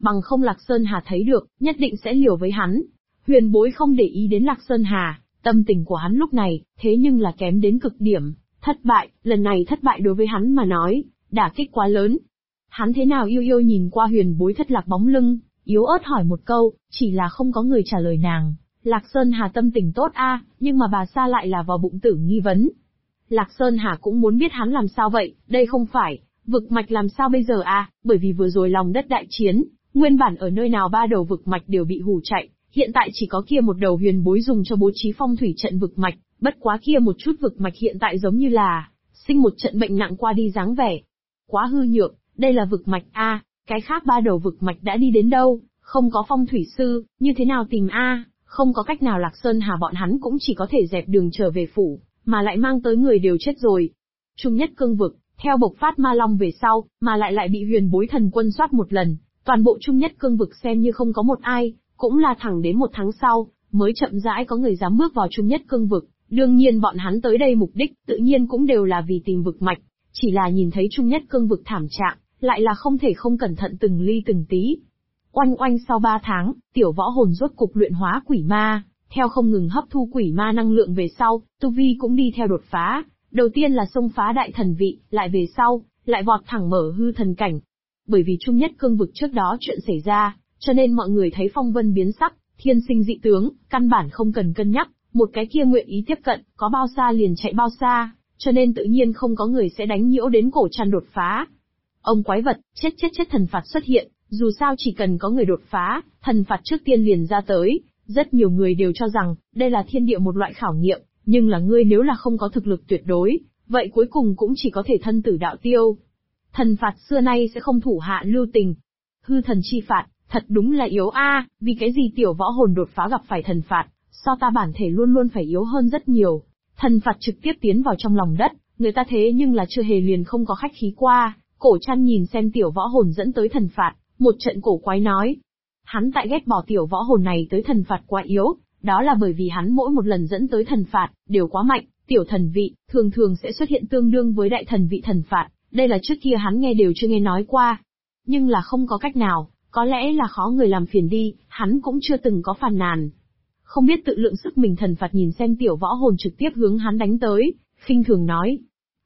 S1: bằng không Lạc Sơn Hà thấy được, nhất định sẽ liều với hắn. Huyền Bối không để ý đến Lạc Sơn Hà, tâm tình của hắn lúc này, thế nhưng là kém đến cực điểm, thất bại, lần này thất bại đối với hắn mà nói, đả kích quá lớn. Hắn thế nào yêu yêu nhìn qua Huyền Bối thất lạc bóng lưng, yếu ớt hỏi một câu, chỉ là không có người trả lời nàng. Lạc Sơn Hà tâm tình tốt nhưng mà bà Sa lại là vào bụng tử nghi vấn. Lạc Sơn Hà cũng muốn biết hắn làm sao vậy, đây không phải, vực mạch làm sao bây giờ bởi vì vừa rồi lòng đất đại chiến, nguyên bản ở nơi nào 3 đầu vực mạch đều bị hù chạy, hiện tại chỉ có kia một đầu Huyền Bối dùng cho bố trí phong thủy trận vực mạch, bất quá kia một chút vực mạch hiện tại giống như là sinh một trận bệnh nặng qua đi dáng vẻ. Quá hư nhược, đây là vực mạch cái khác 3 đầu vực mạch đã đi đến đâu, không có phong thủy sư, như thế nào tìm không có cách nào. Lạc Sơn Hà bọn hắn cũng chỉ có thể dẹp đường trở về phủ, mà lại mang tới người đều chết rồi. Trung Nhất Cương vực, theo bộc phát ma long về sau, mà lại bị Huyền Bối thần quân soát một lần, toàn bộ Trung Nhất Cương vực xem như không có một ai, cũng là thẳng đến 1 tháng sau, mới chậm rãi có người dám bước vào Trung Nhất Cương vực. Đương nhiên bọn hắn tới đây mục đích, tự nhiên cũng đều là vì tìm vực mạch, chỉ là nhìn thấy Trung Nhất Cương vực thảm trạng, lại là không thể không cẩn thận từng ly từng tí. Oanh oanh sau 3 tháng, tiểu võ hồn rốt cục luyện hóa quỷ ma, theo không ngừng hấp thu quỷ ma năng lượng về sau, tu vi cũng đi theo đột phá, đầu tiên là xông phá đại thần vị, lại về sau, lại vọt thẳng mở hư thần cảnh. Bởi vì Trung Nhất Cương vực trước đó chuyện xảy ra, cho nên mọi người thấy phong vân biến sắc, thiên sinh dị tướng, căn bản không cần cân nhắc, một cái kia nguyện ý tiếp cận, có bao xa liền chạy bao xa, cho nên tự nhiên không có người sẽ đánh nhiễu đến cổ trăn đột phá. Ông quái vật, chết thần phạt xuất hiện, dù sao chỉ cần có người đột phá, thần phạt trước tiên liền ra tới, rất nhiều người đều cho rằng, đây là thiên địa một loại khảo nghiệm, nhưng là ngươi nếu là không có thực lực tuyệt đối, vậy cuối cùng cũng chỉ có thể thân tử đạo tiêu. Thần phạt xưa nay sẽ không thủ hạ lưu tình. Hư thần chi phạt, thật đúng là yếu vì cái gì tiểu võ hồn đột phá gặp phải thần phạt, so ta bản thể luôn luôn phải yếu hơn rất nhiều. Thần phạt trực tiếp tiến vào trong lòng đất, người ta thế nhưng là chưa hề liền không có khách khí qua. Cổ Trăn nhìn xem tiểu võ hồn dẫn tới thần phạt, một trận cổ quái nói. Hắn tại ghét bỏ tiểu võ hồn này tới thần phạt quá yếu, đó là bởi vì hắn mỗi một lần dẫn tới thần phạt, đều quá mạnh, tiểu thần vị, thường thường sẽ xuất hiện tương đương với đại thần vị thần phạt, đây là trước kia hắn nghe đều chưa nghe nói qua. Nhưng là không có cách nào, có lẽ là khó người làm phiền đi, hắn cũng chưa từng có phàn nàn. Không biết tự lượng sức mình thần phạt nhìn xem tiểu võ hồn trực tiếp hướng hắn đánh tới, khinh thường nói.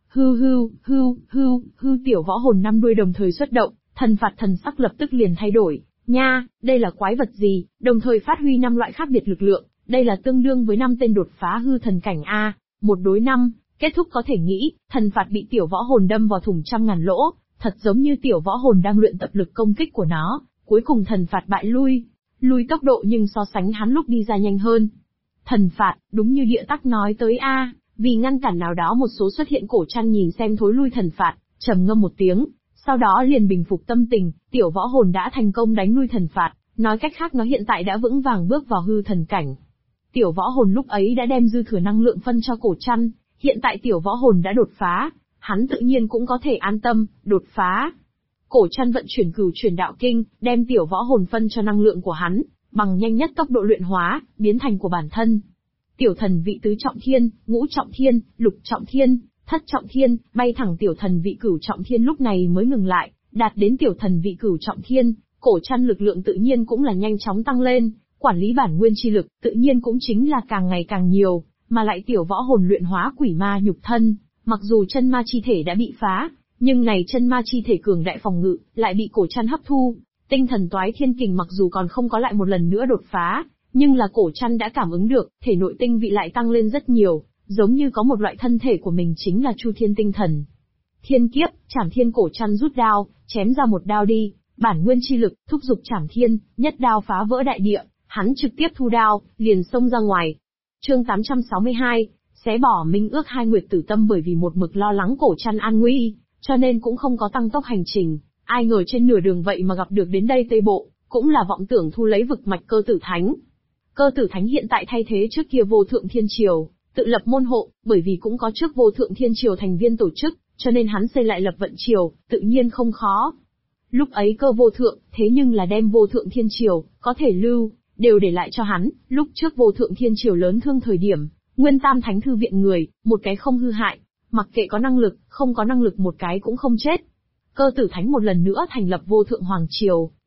S1: Hư tiểu võ hồn 5 đuôi đồng thời xuất động, thần phạt thần sắc lập tức liền thay đổi. Nha, đây là quái vật gì, đồng thời phát huy 5 loại khác biệt lực lượng, đây là tương đương với 5 tên đột phá hư thần cảnh một đối 5, kết thúc có thể nghĩ, thần phạt bị tiểu võ hồn đâm vào thủng trăm ngàn lỗ, thật giống như tiểu võ hồn đang luyện tập lực công kích của nó, cuối cùng thần phạt bại lui tốc độ nhưng so sánh hắn lúc đi ra nhanh hơn. Thần phạt, đúng như địa tắc nói tới vì ngăn cản nào đó một số xuất hiện. Cổ Trăn nhìn xem thối lui thần phạt, trầm ngâm một tiếng, sau đó liền bình phục tâm tình, tiểu võ hồn đã thành công đánh lui thần phạt, nói cách khác nó hiện tại đã vững vàng bước vào hư thần cảnh. Tiểu võ hồn lúc ấy đã đem dư thừa năng lượng phân cho Cổ Trăn, hiện tại tiểu võ hồn đã đột phá, hắn tự nhiên cũng có thể an tâm, đột phá. Cổ Trăn vận chuyển Cửu Chuyển Đạo Kinh, đem tiểu võ hồn phân cho năng lượng của hắn, bằng nhanh nhất tốc độ luyện hóa, biến thành của bản thân. Tiểu thần vị tứ trọng thiên, ngũ trọng thiên, lục trọng thiên, thất trọng thiên, bay thẳng tiểu thần vị cửu trọng thiên lúc này mới ngừng lại, đạt đến tiểu thần vị cửu trọng thiên, Cổ Trăn lực lượng tự nhiên cũng là nhanh chóng tăng lên, quản lý bản nguyên chi lực, tự nhiên cũng chính là càng ngày càng nhiều, mà lại tiểu võ hồn luyện hóa quỷ ma nhục thân, mặc dù chân ma chi thể đã bị phá, nhưng này chân ma chi thể cường đại phòng ngự, lại bị Cổ Trăn hấp thu, tinh thần toái thiên kình mặc dù còn không có lại một lần nữa đột phá, nhưng là Cổ Trăn đã cảm ứng được, thể nội tinh vị lại tăng lên rất nhiều, giống như có một loại thân thể của mình chính là Chu Thiên tinh thần. Thiên kiếp, Trảm Thiên. Cổ Trăn rút đao, chém ra một đao đi, bản nguyên chi lực, thúc giục Trảm Thiên, nhất đao phá vỡ đại địa, hắn trực tiếp thu đao, liền xông ra ngoài. Chương 862, xé bỏ minh ước. Hai Nguyệt Tử Tâm bởi vì một mực lo lắng Cổ Trăn an nguy, cho nên cũng không có tăng tốc hành trình, ai ngờ trên nửa đường vậy mà gặp được đến đây Tây Bộ, cũng là vọng tưởng thu lấy vực mạch Cơ Tử Thánh. Cơ Tử Thánh hiện tại thay thế trước kia Vô Thượng Thiên Triều, tự lập môn hộ, bởi vì cũng có trước Vô Thượng Thiên Triều thành viên tổ chức, cho nên hắn xây lại lập vận triều, tự nhiên không khó. Lúc ấy Cơ Vô Thượng, thế nhưng là đem Vô Thượng Thiên Triều, có thể lưu, đều để lại cho hắn, lúc trước Vô Thượng Thiên Triều lớn thương thời điểm, Nguyên Tam Thánh Thư viện người, một cái không hư hại, mặc kệ có năng lực, không có năng lực một cái cũng không chết. Cơ Tử Thánh một lần nữa thành lập Vô Thượng Hoàng Triều,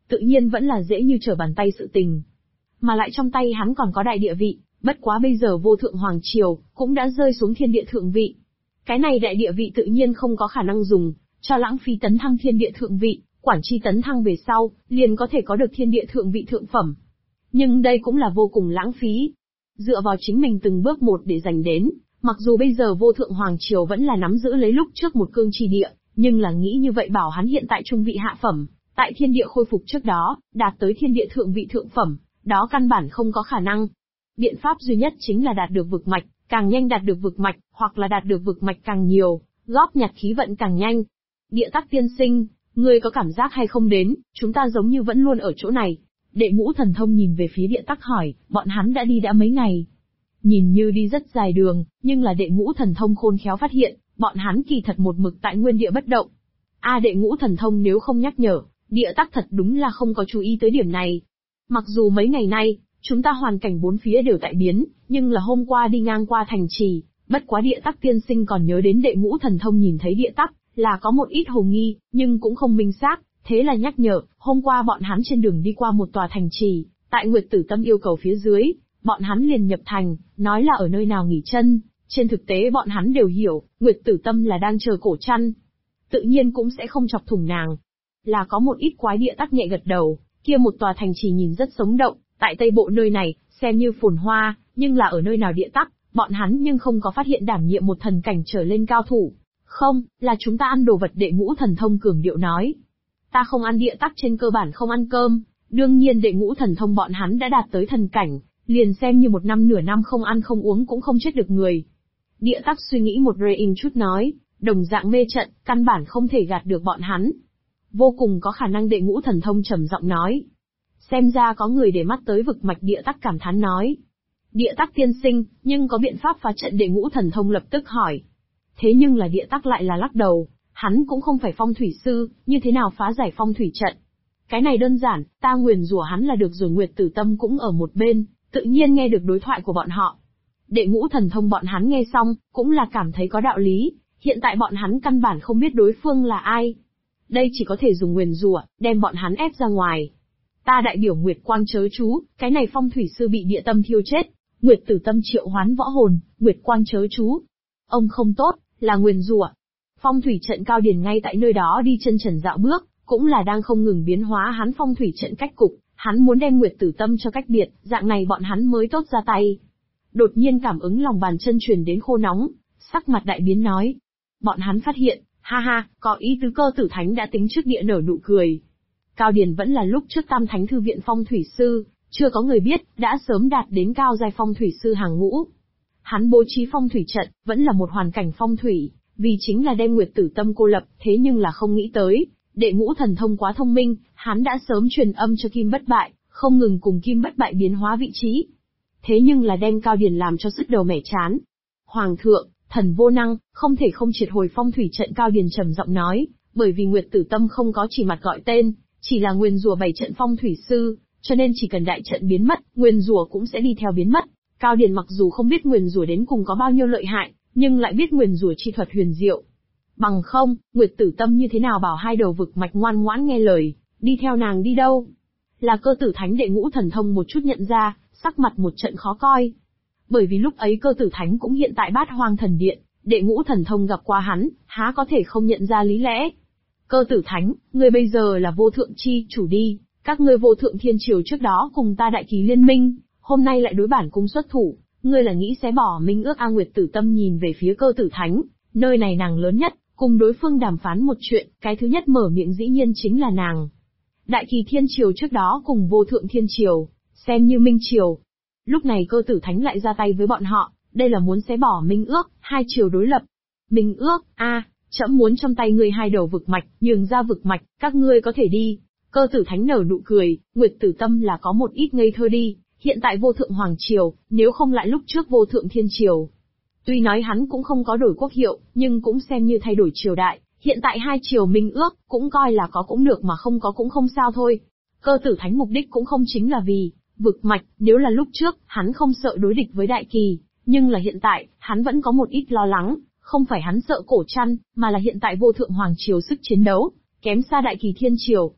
S1: tự nhiên vẫn là dễ như trở bàn tay sự tình. Mà lại trong tay hắn còn có đại địa vị, bất quá bây giờ vô thượng hoàng triều, cũng đã rơi xuống thiên địa thượng vị. Cái này đại địa vị tự nhiên không có khả năng dùng, cho lãng phí tấn thăng thiên địa thượng vị, quản chi tấn thăng về sau, liền có thể có được thiên địa thượng vị thượng phẩm. Nhưng đây cũng là vô cùng lãng phí. Dựa vào chính mình từng bước một để giành đến, mặc dù bây giờ vô thượng hoàng triều vẫn là nắm giữ lấy lúc trước một cương tri địa, nhưng là nghĩ như vậy bảo hắn hiện tại trung vị hạ phẩm, tại thiên địa khôi phục trước đó, đạt tới thiên địa thượng vị thượng phẩm, đó căn bản không có khả năng. Biện pháp duy nhất chính là đạt được vực mạch, càng nhanh đạt được vực mạch, hoặc là đạt được vực mạch càng nhiều, góp nhặt khí vận càng nhanh. Địa Tắc tiên sinh, ngươi có cảm giác hay không đến, chúng ta giống như vẫn luôn ở chỗ này. Đệ Ngũ Thần Thông nhìn về phía Địa Tắc hỏi, bọn hắn đã đi đã mấy ngày. Nhìn như đi rất dài đường, nhưng là Đệ Ngũ Thần Thông khôn khéo phát hiện, bọn hắn kỳ thật một mực tại nguyên địa bất động. Đệ Ngũ Thần Thông nếu không nhắc nhở, Địa Tắc thật đúng là không có chú ý tới điểm này. Mặc dù mấy ngày nay, chúng ta hoàn cảnh bốn phía đều tại biến, nhưng là hôm qua đi ngang qua thành trì, bất quá Địa Tắc tiên sinh còn nhớ đến Đệ Ngũ Thần Thông nhìn thấy Địa Tắc, là có một ít hồ nghi, nhưng cũng không minh xác, thế là nhắc nhở, hôm qua bọn hắn trên đường đi qua một tòa thành trì, tại Nguyệt Tử Tâm yêu cầu phía dưới, bọn hắn liền nhập thành, nói là ở nơi nào nghỉ chân, trên thực tế bọn hắn đều hiểu, Nguyệt Tử Tâm là đang chờ cổ trăn. Tự nhiên cũng sẽ không chọc thủng nàng. Là có một ít quái Địa Tắc nhẹ gật đầu, kia một tòa thành trì nhìn rất sống động, tại Tây Bộ nơi này, xem như phồn hoa, nhưng là ở nơi nào Địa Tắc, bọn hắn nhưng không có phát hiện đảm nhiệm một thần cảnh trở lên cao thủ. Không, là chúng ta ăn đồ vật. Đệ Ngũ Thần Thông cường điệu nói. Ta không ăn. Địa Tắc trên cơ bản không ăn cơm, đương nhiên Đệ Ngũ Thần Thông bọn hắn đã đạt tới thần cảnh, liền xem như một năm nửa năm không ăn không uống cũng không chết được người. Địa Tắc suy nghĩ một chút nói, đồng dạng mê trận, căn bản không thể gạt được bọn hắn. Vô cùng có khả năng. Đệ Ngũ Thần Thông trầm giọng nói. Xem ra có người để mắt tới vực mạch. Địa Tắc cảm thán nói. Địa Tắc tiên sinh, nhưng có biện pháp phá trận? Đệ Ngũ Thần Thông lập tức hỏi. Thế nhưng là Địa Tắc lại là lắc đầu, hắn cũng không phải phong thủy sư, như thế nào phá giải phong thủy trận? Cái này đơn giản, ta nguyền rủa hắn là được rồi. Nguyệt Tử Tâm cũng ở một bên, tự nhiên nghe được đối thoại của bọn họ. Đệ Ngũ Thần Thông bọn hắn nghe xong, cũng là cảm thấy có đạo lý, hiện tại bọn hắn căn bản không biết đối phương là ai. Đây chỉ có thể dùng nguyền rủa, đem bọn hắn ép ra ngoài. Ta đại biểu Nguyệt Quang chớ chú, cái này phong thủy sư bị địa tâm thiêu chết. Nguyệt Tử Tâm triệu hoán võ hồn, Nguyệt Quang chớ chú. Ông không tốt, là nguyền rủa. Phong thủy trận Cao Điền ngay tại nơi đó đi chân trần dạo bước, cũng là đang không ngừng biến hóa hắn phong thủy trận cách cục, hắn muốn đem Nguyệt Tử Tâm cho cách biệt, dạng này bọn hắn mới tốt ra tay. Đột nhiên cảm ứng lòng bàn chân truyền đến khô nóng, sắc mặt đại biến nói. Bọn hắn phát hiện, ha ha, có ý tứ. Cơ Tử Thánh đã tính trước địa nở nụ cười. Cao Điền vẫn là lúc trước Tam Thánh Thư viện phong thủy sư, chưa có người biết, đã sớm đạt đến cao giai phong thủy sư hàng ngũ. Hắn bố trí phong thủy trận, vẫn là một hoàn cảnh phong thủy, vì chính là đem Nguyệt Tử Tâm cô lập, thế nhưng là không nghĩ tới, Đệ Ngũ Thần Thông quá thông minh, hắn đã sớm truyền âm cho Kim Bất Bại, không ngừng cùng Kim Bất Bại biến hóa vị trí. Thế nhưng là đem Cao Điền làm cho sứt đầu mẻ chán. Hoàng thượng, thần vô năng, không thể không triệt hồi phong thủy trận. Cao Điền trầm giọng nói, bởi vì Nguyệt Tử Tâm không có chỉ mặt gọi tên, chỉ là nguyền rủa bày trận phong thủy sư, cho nên chỉ cần đại trận biến mất, nguyền rủa cũng sẽ đi theo biến mất. Cao Điền mặc dù không biết nguyền rủa đến cùng có bao nhiêu lợi hại, nhưng lại biết nguyền rủa chi thuật huyền diệu. Bằng không, Nguyệt Tử Tâm như thế nào bảo hai đầu vực mạch ngoan ngoãn nghe lời, đi theo nàng đi đâu? Là Cơ Tử Thánh. Đệ Ngũ Thần Thông một chút nhận ra, sắc mặt một trận khó coi. Bởi vì lúc ấy Cơ Tử Thánh cũng hiện tại Bát Hoang Thần Điện, Đệ Ngũ Thần Thông gặp qua hắn, há có thể không nhận ra lý lẽ. Cơ Tử Thánh, ngươi bây giờ là vô thượng chi chủ đi, các ngươi vô thượng thiên triều trước đó cùng ta đại kỳ liên minh, hôm nay lại đối bản cung xuất thủ, ngươi là nghĩ sẽ bỏ minh ước? Nguyệt Tử Tâm nhìn về phía Cơ Tử Thánh, nơi này nàng lớn nhất, cùng đối phương đàm phán một chuyện, cái thứ nhất mở miệng dĩ nhiên chính là nàng. Đại kỳ thiên triều trước đó cùng vô thượng thiên triều, xem như minh triều. Lúc này Cơ Tử Thánh lại ra tay với bọn họ, đây là muốn xé bỏ minh ước, hai triều đối lập. Minh ước, trẫm muốn trong tay ngươi hai đầu vực mạch, nhường ra vực mạch, các ngươi có thể đi. Cơ Tử Thánh nở nụ cười, Nguyệt Tử Tâm là có một ít ngây thơ đi, hiện tại vô thượng hoàng triều, nếu không lại lúc trước vô thượng thiên triều. Tuy nói hắn cũng không có đổi quốc hiệu, nhưng cũng xem như thay đổi triều đại, hiện tại hai triều minh ước, cũng coi là có cũng được mà không có cũng không sao thôi. Cơ Tử Thánh mục đích cũng không chính là vì vực mạch, nếu là lúc trước, hắn không sợ đối địch với đại kỳ, nhưng là hiện tại, hắn vẫn có một ít lo lắng, không phải hắn sợ cổ trăn, mà là hiện tại vô thượng hoàng triều sức chiến đấu, kém xa đại kỳ thiên triều.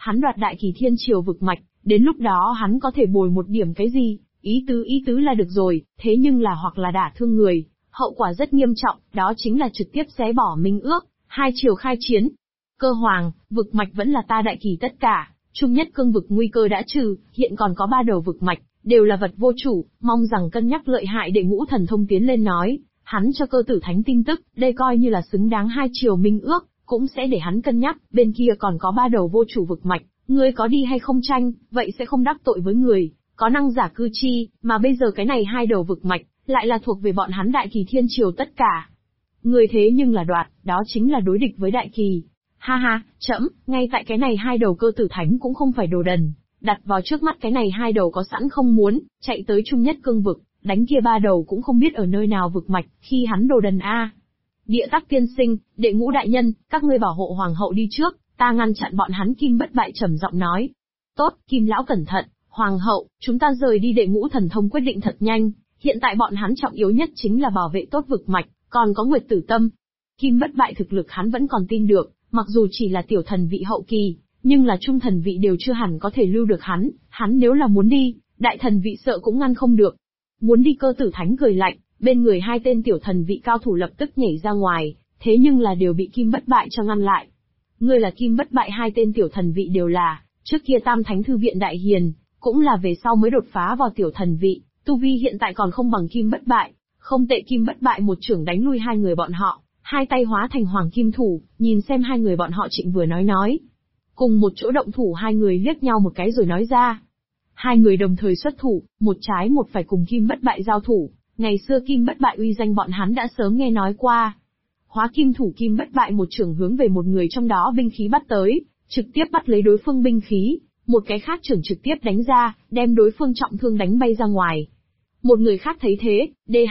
S1: hắn đoạt đại kỳ thiên triều vực mạch, đến lúc đó hắn có thể bồi một điểm cái gì, ý tứ là được rồi, thế nhưng là hoặc là đả thương người, hậu quả rất nghiêm trọng, đó chính là trực tiếp xé bỏ minh ước, hai triều khai chiến. Cơ hoàng, vực mạch vẫn là ta đại kỳ tất cả, trung nhất cương vực nguy cơ đã trừ, hiện còn có 3 đầu vực mạch, đều là vật vô chủ, mong rằng cân nhắc lợi hại. Đệ Ngũ Thần Thông tiến lên nói, hắn cho Cơ Tử Thánh tin tức, đây coi như là xứng đáng hai triều minh ước, cũng sẽ để hắn cân nhắc, bên kia còn có 3 đầu vô chủ vực mạch, ngươi có đi hay không tranh, vậy sẽ không đắc tội với người, có năng giả cư chi, mà bây giờ cái này 2 đầu vực mạch, lại là thuộc về bọn hắn đại kỳ thiên triều tất cả. Người thế nhưng là đoạt, đó chính là đối địch với đại kỳ. Ha ha, trẫm, ngay tại cái này 2 đầu Cơ Tử Thánh cũng không phải đồ đần, đặt vào trước mắt cái này 2 đầu có sẵn không muốn, chạy tới trung nhất cương vực, đánh kia 3 đầu cũng không biết ở nơi nào vực mạch, khi hắn đồ đần a. Địa Tắc tiên sinh, Đệ Ngũ đại nhân, các ngươi bảo hộ hoàng hậu đi trước, ta ngăn chặn bọn hắn. Kim Bất Bại trầm giọng nói. Tốt, Kim lão cẩn thận, hoàng hậu, chúng ta rời đi. Đệ Ngũ Thần Thông quyết định thật nhanh, hiện tại bọn hắn trọng yếu nhất chính là bảo vệ tốt vực mạch, còn có Nguyệt Tử Tâm. Kim Bất Bại thực lực hắn vẫn còn tin được, mặc dù chỉ là tiểu thần vị hậu kỳ, nhưng là trung thần vị đều chưa hẳn có thể lưu được hắn nếu là muốn đi, đại thần vị sợ cũng ngăn không được. Muốn đi. Cơ Tử Thánh cười lạnh, bên người 2 tên tiểu thần vị cao thủ lập tức nhảy ra ngoài, thế nhưng là đều bị Kim Bất Bại cho ngăn lại. Ngươi là Kim Bất Bại? 2 tên tiểu thần vị đều là, trước kia Tam Thánh Thư Viện đại hiền, cũng là về sau mới đột phá vào tiểu thần vị, tu vi hiện tại còn không bằng Kim Bất Bại. Không tệ. Kim Bất Bại một chưởng đánh lui 2 người bọn họ, 2 tay hóa thành hoàng kim thủ, nhìn xem 2 người bọn họ Trịnh vừa nói. Cùng một chỗ động thủ. 2 người liếc nhau một cái rồi nói ra. 2 người đồng thời xuất thủ, một trái một phải cùng Kim Bất Bại giao thủ. Ngày xưa Kim Bất Bại uy danh bọn hắn đã sớm nghe nói qua. Hóa kim thủ. Kim Bất Bại một chưởng hướng về một người trong đó binh khí bắt tới, trực tiếp bắt lấy đối phương binh khí, một cái khác chưởng trực tiếp đánh ra, đem đối phương trọng thương đánh bay ra ngoài. Một người khác thấy thế,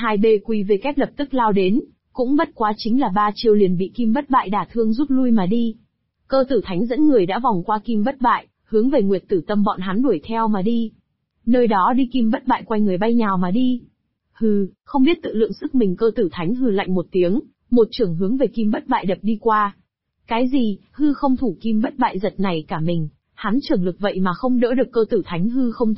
S1: D2BQV lập tức lao đến, cũng bất quá chính là 3 chiêu liền bị Kim Bất Bại đả thương rút lui mà đi. Cơ Tử Thánh dẫn người đã vòng qua Kim Bất Bại, hướng về Nguyệt Tử Tâm bọn hắn đuổi theo mà đi. Nơi đó đi. Kim Bất Bại quay người bay nhào mà đi. Hừ, không biết tự lượng sức mình. Cơ Tử Thánh hừ lạnh một tiếng, một chưởng hướng về Kim Bất Bại đập đi qua. Cái gì? Hư không thủ? Kim Bất Bại giật nảy cả mình, hắn chưởng lực vậy mà không đỡ được Cơ Tử Thánh hư không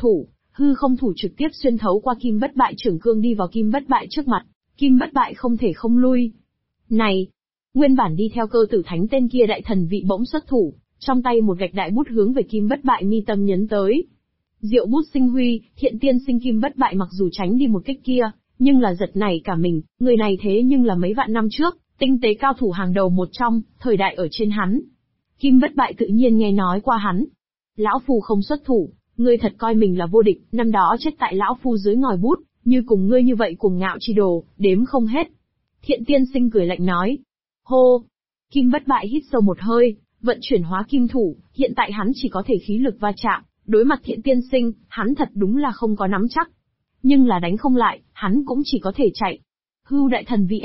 S1: thủ trực tiếp xuyên thấu qua Kim Bất Bại chưởng cương đi vào Kim Bất Bại trước mặt. Kim Bất Bại không thể không lui. Này, nguyên bản đi theo Cơ Tử Thánh tên kia đại thần vị bỗng xuất thủ, trong tay một gạch đại bút hướng về Kim Bất Bại mi tâm nhấn tới. Diệu bút sinh huy, thiện tiên sinh. Kim Bất Bại mặc dù tránh đi một kích kia, nhưng là giật nảy cả mình, người này thế nhưng là mấy vạn năm trước, tinh tế cao thủ hàng đầu một trong, thời đại ở trên hắn. Kim Bất Bại tự nhiên nghe nói qua hắn. Lão Phu không xuất thủ, ngươi thật coi mình là vô địch, năm đó chết tại Lão Phu dưới ngòi bút, như cùng ngươi như vậy cuồng ngạo chi đồ, đếm không hết. Thiện tiên sinh cười lạnh nói. Hô! Kim Bất Bại hít sâu một hơi, vận chuyển hóa kim thủ, hiện tại hắn chỉ có thể khí lực va chạm, đối mặt Thiện tiên sinh, hắn thật đúng là không có nắm chắc. Nhưng là đánh không lại, hắn cũng chỉ có thể chạy. Hưu đại thần vị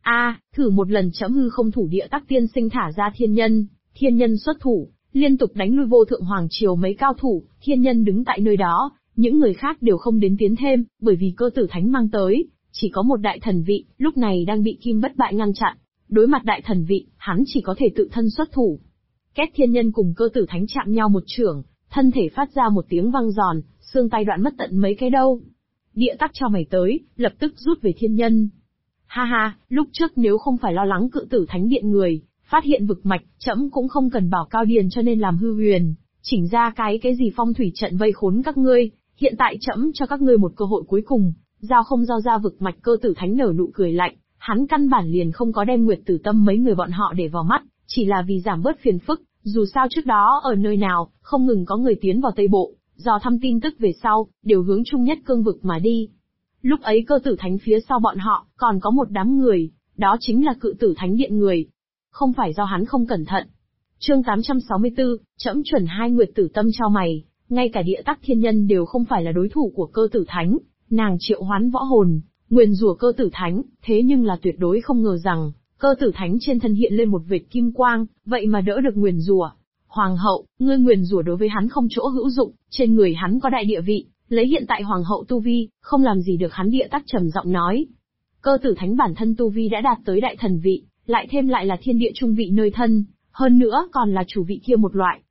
S1: thử một lần. Chấm hư không thủ. Địa Tắc tiên sinh thả ra thiên nhân xuất thủ, liên tục đánh lui vô thượng hoàng triều mấy cao thủ. Thiên nhân đứng tại nơi đó, những người khác đều không đến tiến thêm, bởi vì Cơ Tử Thánh mang tới, chỉ có một đại thần vị, lúc này đang bị Kim Bất Bại ngăn chặn. Đối mặt đại thần vị, hắn chỉ có thể tự thân xuất thủ. Két. Thiên nhân cùng Cơ Tử Thánh chạm nhau một chưởng, thân thể phát ra một tiếng vang giòn, xương tay đoạn mất tận mấy cái đâu. Địa Tắc cho mày tới, lập tức rút về thiên nhân. Ha ha, lúc trước nếu không phải lo lắng Cự Tử Thánh điện người phát hiện vực mạch, trẫm cũng không cần bảo Cao Điền cho nên làm hư huyền, chỉnh ra cái gì phong thủy trận vây khốn các ngươi. Hiện tại trẫm cho các ngươi một cơ hội cuối cùng, giao không giao ra vực mạch. Cơ Tử Thánh nở nụ cười lạnh, hắn căn bản liền không có đem Nguyệt Tử Tâm mấy người bọn họ để vào mắt, chỉ là vì giảm bớt phiền phức. Dù sao trước đó ở nơi nào, không ngừng có người tiến vào Tây Bộ, dò thăm tin tức về sau, đều hướng trung nhất cương vực mà đi. Lúc ấy Cơ Tử Thánh phía sau bọn họ, còn có một đám người, đó chính là Cự Tử Thánh điện người. Không phải do hắn không cẩn thận. Chương 864, trẫm chuẩn 2. Nguyệt Tử Tâm chau mày, ngay cả Địa Tắc thiên nhân đều không phải là đối thủ của Cơ Tử Thánh, nàng triệu hoán võ hồn, nguyền rủa Cơ Tử Thánh, thế nhưng là tuyệt đối không ngờ rằng, Cơ Tử Thánh trên thân hiện lên một vệt kim quang, vậy mà đỡ được nguyền rủa. Hoàng hậu, ngươi nguyền rủa đối với hắn không chỗ hữu dụng, trên người hắn có đại địa vị, lấy hiện tại hoàng hậu tu vi, không làm gì được hắn. Địa Tắc trầm giọng nói. Cơ Tử Thánh bản thân tu vi đã đạt tới đại thần vị, lại thêm lại là thiên địa trung vị nơi thân, hơn nữa còn là chủ vị kia một loại,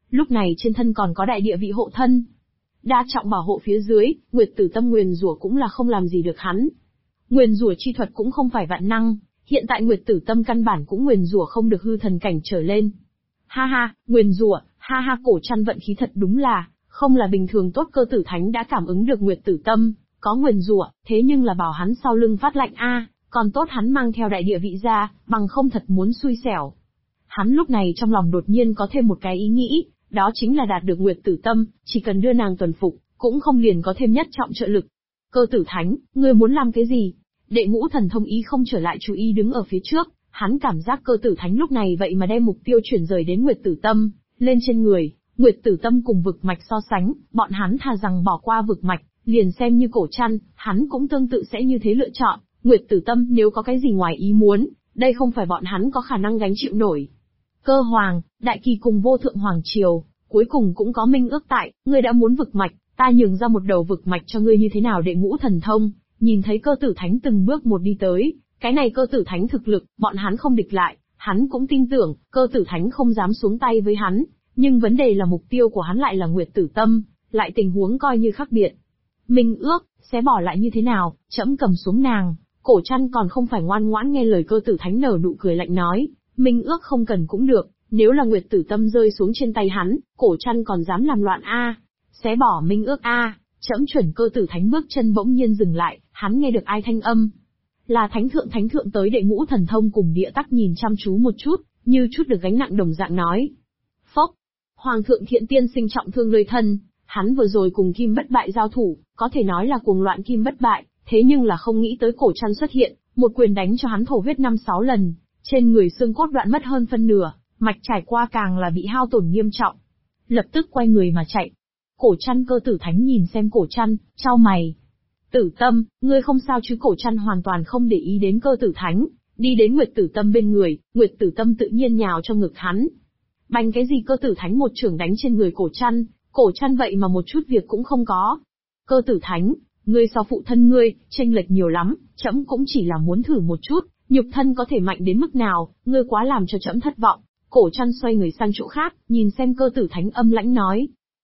S1: Lúc này trên thân còn có đại địa vị hộ thân. Đa trọng bảo hộ phía dưới, Nguyệt Tử Tâm nguyền rủa cũng là không làm gì được hắn. Nguyền rủa chi thuật cũng không phải vạn năng, hiện tại Nguyệt Tử Tâm căn bản cũng nguyền rủa không được hư thần cảnh trở lên. Ha ha, nguyền rủa, ha ha, Cổ Trăn vận khí thật đúng là, không là bình thường tốt. Cơ Tử Thánh đã cảm ứng được Nguyệt Tử Tâm có nguyền rủa, thế nhưng là bảo hắn sau lưng phát lạnh a, còn tốt hắn mang theo đại địa vị ra, bằng không thật muốn xui xẻo. Hắn lúc này trong lòng đột nhiên có thêm một cái ý nghĩ, đó chính là đạt được Nguyệt Tử Tâm, chỉ cần đưa nàng tuần phục, cũng không liền có thêm nhất trọng trợ lực. Cơ Tử Thánh, ngươi muốn làm cái gì? Đệ Ngũ Thần Thông ý không trở lại chú ý đứng ở phía trước, hắn cảm giác Cơ Tử Thánh lúc này vậy mà đem mục tiêu chuyển rời đến Nguyệt Tử Tâm, lên trên người. Nguyệt Tử Tâm cùng vực mạch so sánh, bọn hắn thà rằng bỏ qua vực mạch, liền xem như Cổ Trăn, hắn cũng tương tự sẽ như thế lựa chọn. Nguyệt Tử Tâm nếu có cái gì ngoài ý muốn, đây không phải bọn hắn có khả năng gánh chịu nổi. Cơ Hoàng, Đại Kỳ cùng Vô Thượng Hoàng Triều, cuối cùng cũng có minh ước tại, ngươi đã muốn vực mạch, ta nhường ra một đầu vực mạch cho ngươi như thế nào? Đệ Ngũ Thần Thông, nhìn thấy Cơ Tử Thánh từng bước một đi tới, cái này Cơ Tử Thánh thực lực, bọn hắn không địch lại, hắn cũng tin tưởng, Cơ Tử Thánh không dám xuống tay với hắn, nhưng vấn đề là mục tiêu của hắn lại là Nguyệt Tử Tâm, lại tình huống coi như khác biệt. Minh ước, sẽ bỏ lại như thế nào, trẫm cầm xuống nàng. Cổ Trăn còn không phải ngoan ngoãn nghe lời. Cơ Tử Thánh nở nụ cười lạnh nói, minh ước không cần cũng được, nếu là Nguyệt Tử Tâm rơi xuống trên tay hắn, Cổ Trăn còn dám làm loạn a? Xé bỏ minh ước a? Trẫm chuẩn. Cơ Tử Thánh bước chân bỗng nhiên dừng lại, hắn nghe được ai thanh âm. Là Thánh Thượng tới. Đệ Ngũ Thần Thông cùng Địa Tắc nhìn chăm chú một chút, như chút được gánh nặng đồng dạng nói. Phốc, Hoàng thượng Thiện Tiên Sinh trọng thương nơi thân, hắn vừa rồi cùng Kim Bất Bại giao thủ, có thể nói là cuồng loạn Kim Bất Bại, thế nhưng là không nghĩ tới Cổ Trăn xuất hiện, một quyền đánh cho hắn thổ huyết 5-6 lần, trên người xương cốt đoạn mất hơn phân nửa, mạch trải qua càng là bị hao tổn nghiêm trọng. Lập tức quay người mà chạy. Cổ Trăn. Cơ Tử Thánh nhìn xem Cổ Trăn, chau mày. Tử Tâm, ngươi không sao chứ? Cổ Trăn hoàn toàn không để ý đến Cơ Tử Thánh, đi đến Nguyệt Tử Tâm bên người, Nguyệt Tử Tâm tự nhiên nhào trong ngực hắn. Bành cái gì? Cơ Tử Thánh một chưởng đánh trên người Cổ Trăn, Cổ Trăn vậy mà một chút việc cũng không có. Cơ Tử Thánh, ngươi so phụ thân ngươi, chênh lệch nhiều lắm, trẫm cũng chỉ là muốn thử một chút, nhục thân có thể mạnh đến mức nào, ngươi quá làm cho trẫm thất vọng. Cổ Trăn xoay người sang chỗ khác, nhìn xem Cơ Tử Thánh âm lãnh nói.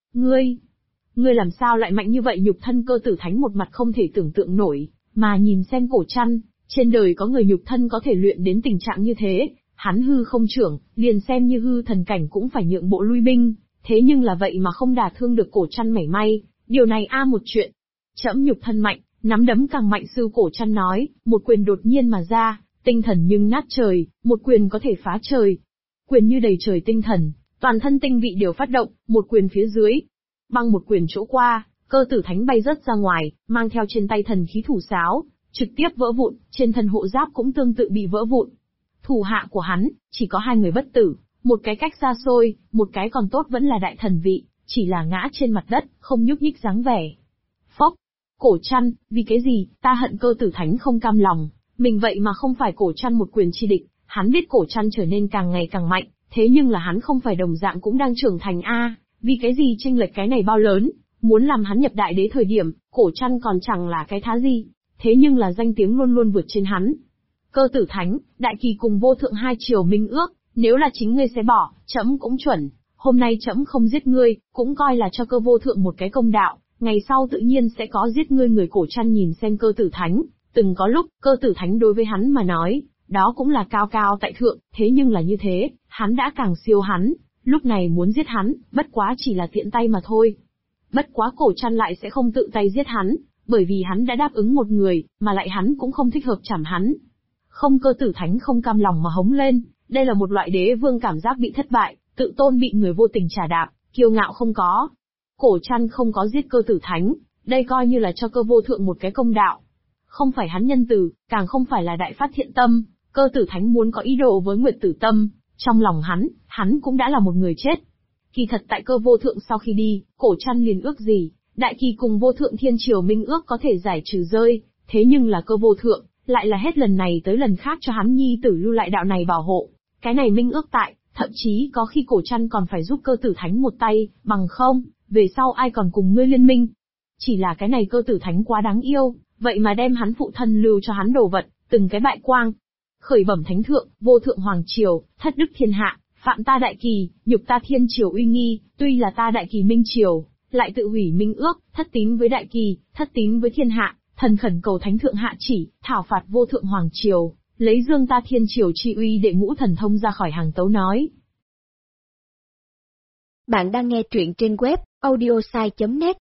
S1: Ngươi làm sao lại mạnh như vậy? Nhục thân. Cơ Tử Thánh một mặt không thể tưởng tượng nổi, mà nhìn xem Cổ Trăn, trên đời có người nhục thân có thể luyện đến tình trạng như thế, hắn hư không trưởng, liền xem như hư thần cảnh cũng phải nhượng bộ lui binh, thế nhưng là vậy mà không đả thương được Cổ Trăn mảy may, điều này một chuyện. Trẫm nhục thân mạnh, nắm đấm càng mạnh. Sư Cổ Trăn nói, một quyền đột nhiên mà ra, tinh thần nhưng nát trời, một quyền có thể phá trời. Quyền như đầy trời tinh thần, toàn thân tinh vị đều phát động, một quyền phía dưới. Băng một quyền chỗ qua, Cơ Tử Thánh bay rớt ra ngoài, mang theo trên tay thần khí thủ sáo, trực tiếp vỡ vụn, trên thân hộ giáp cũng tương tự bị vỡ vụn. Thủ hạ của hắn, chỉ có 2 người bất tử, một cái cách xa xôi, một cái còn tốt vẫn là đại thần vị, chỉ là ngã trên mặt đất, không nhúc nhích dáng vẻ. Phốc, Cổ Trăn, vì cái gì? Ta hận. Cơ Tử Thánh không cam lòng, mình vậy mà không phải Cổ Trăn một quyền chi địch, hắn biết Cổ Trăn trở nên càng ngày càng mạnh, thế nhưng là hắn không phải đồng dạng cũng đang trưởng thành a, vì cái gì chênh lệch cái này bao lớn, muốn làm hắn nhập đại đế thời điểm, Cổ Trăn còn chẳng là cái thá gì, thế nhưng là danh tiếng luôn luôn vượt trên hắn. Cơ Tử Thánh, Đại Kỳ cùng Vô Thượng hai triều minh ước, nếu là chính ngươi sẽ bỏ, trẫm cũng chuẩn, hôm nay trẫm không giết ngươi, cũng coi là cho Cơ Vô Thượng một cái công đạo, ngày sau tự nhiên sẽ có giết ngươi. Người Cổ Trăn nhìn xem Cơ Tử Thánh, từng có lúc, Cơ Tử Thánh đối với hắn mà nói, đó cũng là cao cao tại thượng, thế nhưng là như thế, hắn đã càng siêu hắn, lúc này muốn giết hắn, bất quá chỉ là tiện tay mà thôi. Bất quá Cổ Trăn lại sẽ không tự tay giết hắn, bởi vì hắn đã đáp ứng một người, mà lại hắn cũng không thích hợp chảm hắn. Không. Cơ Tử Thánh không cam lòng mà hống lên, đây là một loại đế vương cảm giác bị thất bại, tự tôn bị người vô tình trà đạp, kiêu ngạo không có. Cổ Trăn không có giết Cơ Tử Thánh, đây coi như là cho Cơ Vô Thượng một cái công đạo. Không phải hắn nhân từ, càng không phải là đại phát thiện tâm, Cơ Tử Thánh muốn có ý đồ với Nguyệt Tử Tâm, trong lòng hắn cũng đã là một người chết. Kỳ thật tại Cơ Vô Thượng sau khi đi, Cổ Trăn liền ước gì, Đại Kỳ cùng Vô Thượng Thiên Triều minh ước có thể giải trừ rơi, thế nhưng là Cơ Vô Thượng, lại là hết lần này tới lần khác cho hắn nhi tử lưu lại đạo này bảo hộ. Cái này minh ước tại, thậm chí có khi Cổ Trăn còn phải giúp Cơ Tử Thánh một tay, bằng không, về sau ai còn cùng ngươi liên minh. Chỉ là cái này Cơ Tử Thánh quá đáng yêu, vậy mà đem hắn phụ thân lưu cho hắn đồ vật, từng cái bại quang. Khởi bẩm Thánh Thượng, Vô Thượng Hoàng Triều, thất đức thiên hạ, phạm ta đại kỳ, nhục ta thiên triều uy nghi, tuy là ta đại kỳ minh triều, lại tự hủy minh ước, thất tín với đại kỳ, thất tín với thiên hạ, thần khẩn cầu thánh thượng hạ chỉ, thảo phạt vô thượng hoàng triều, lấy dương ta thiên triều chi uy đệ ngũ thần thông ra khỏi hàng tấu nói.
S2: Bạn đang nghe truyện trên web audiosai.net.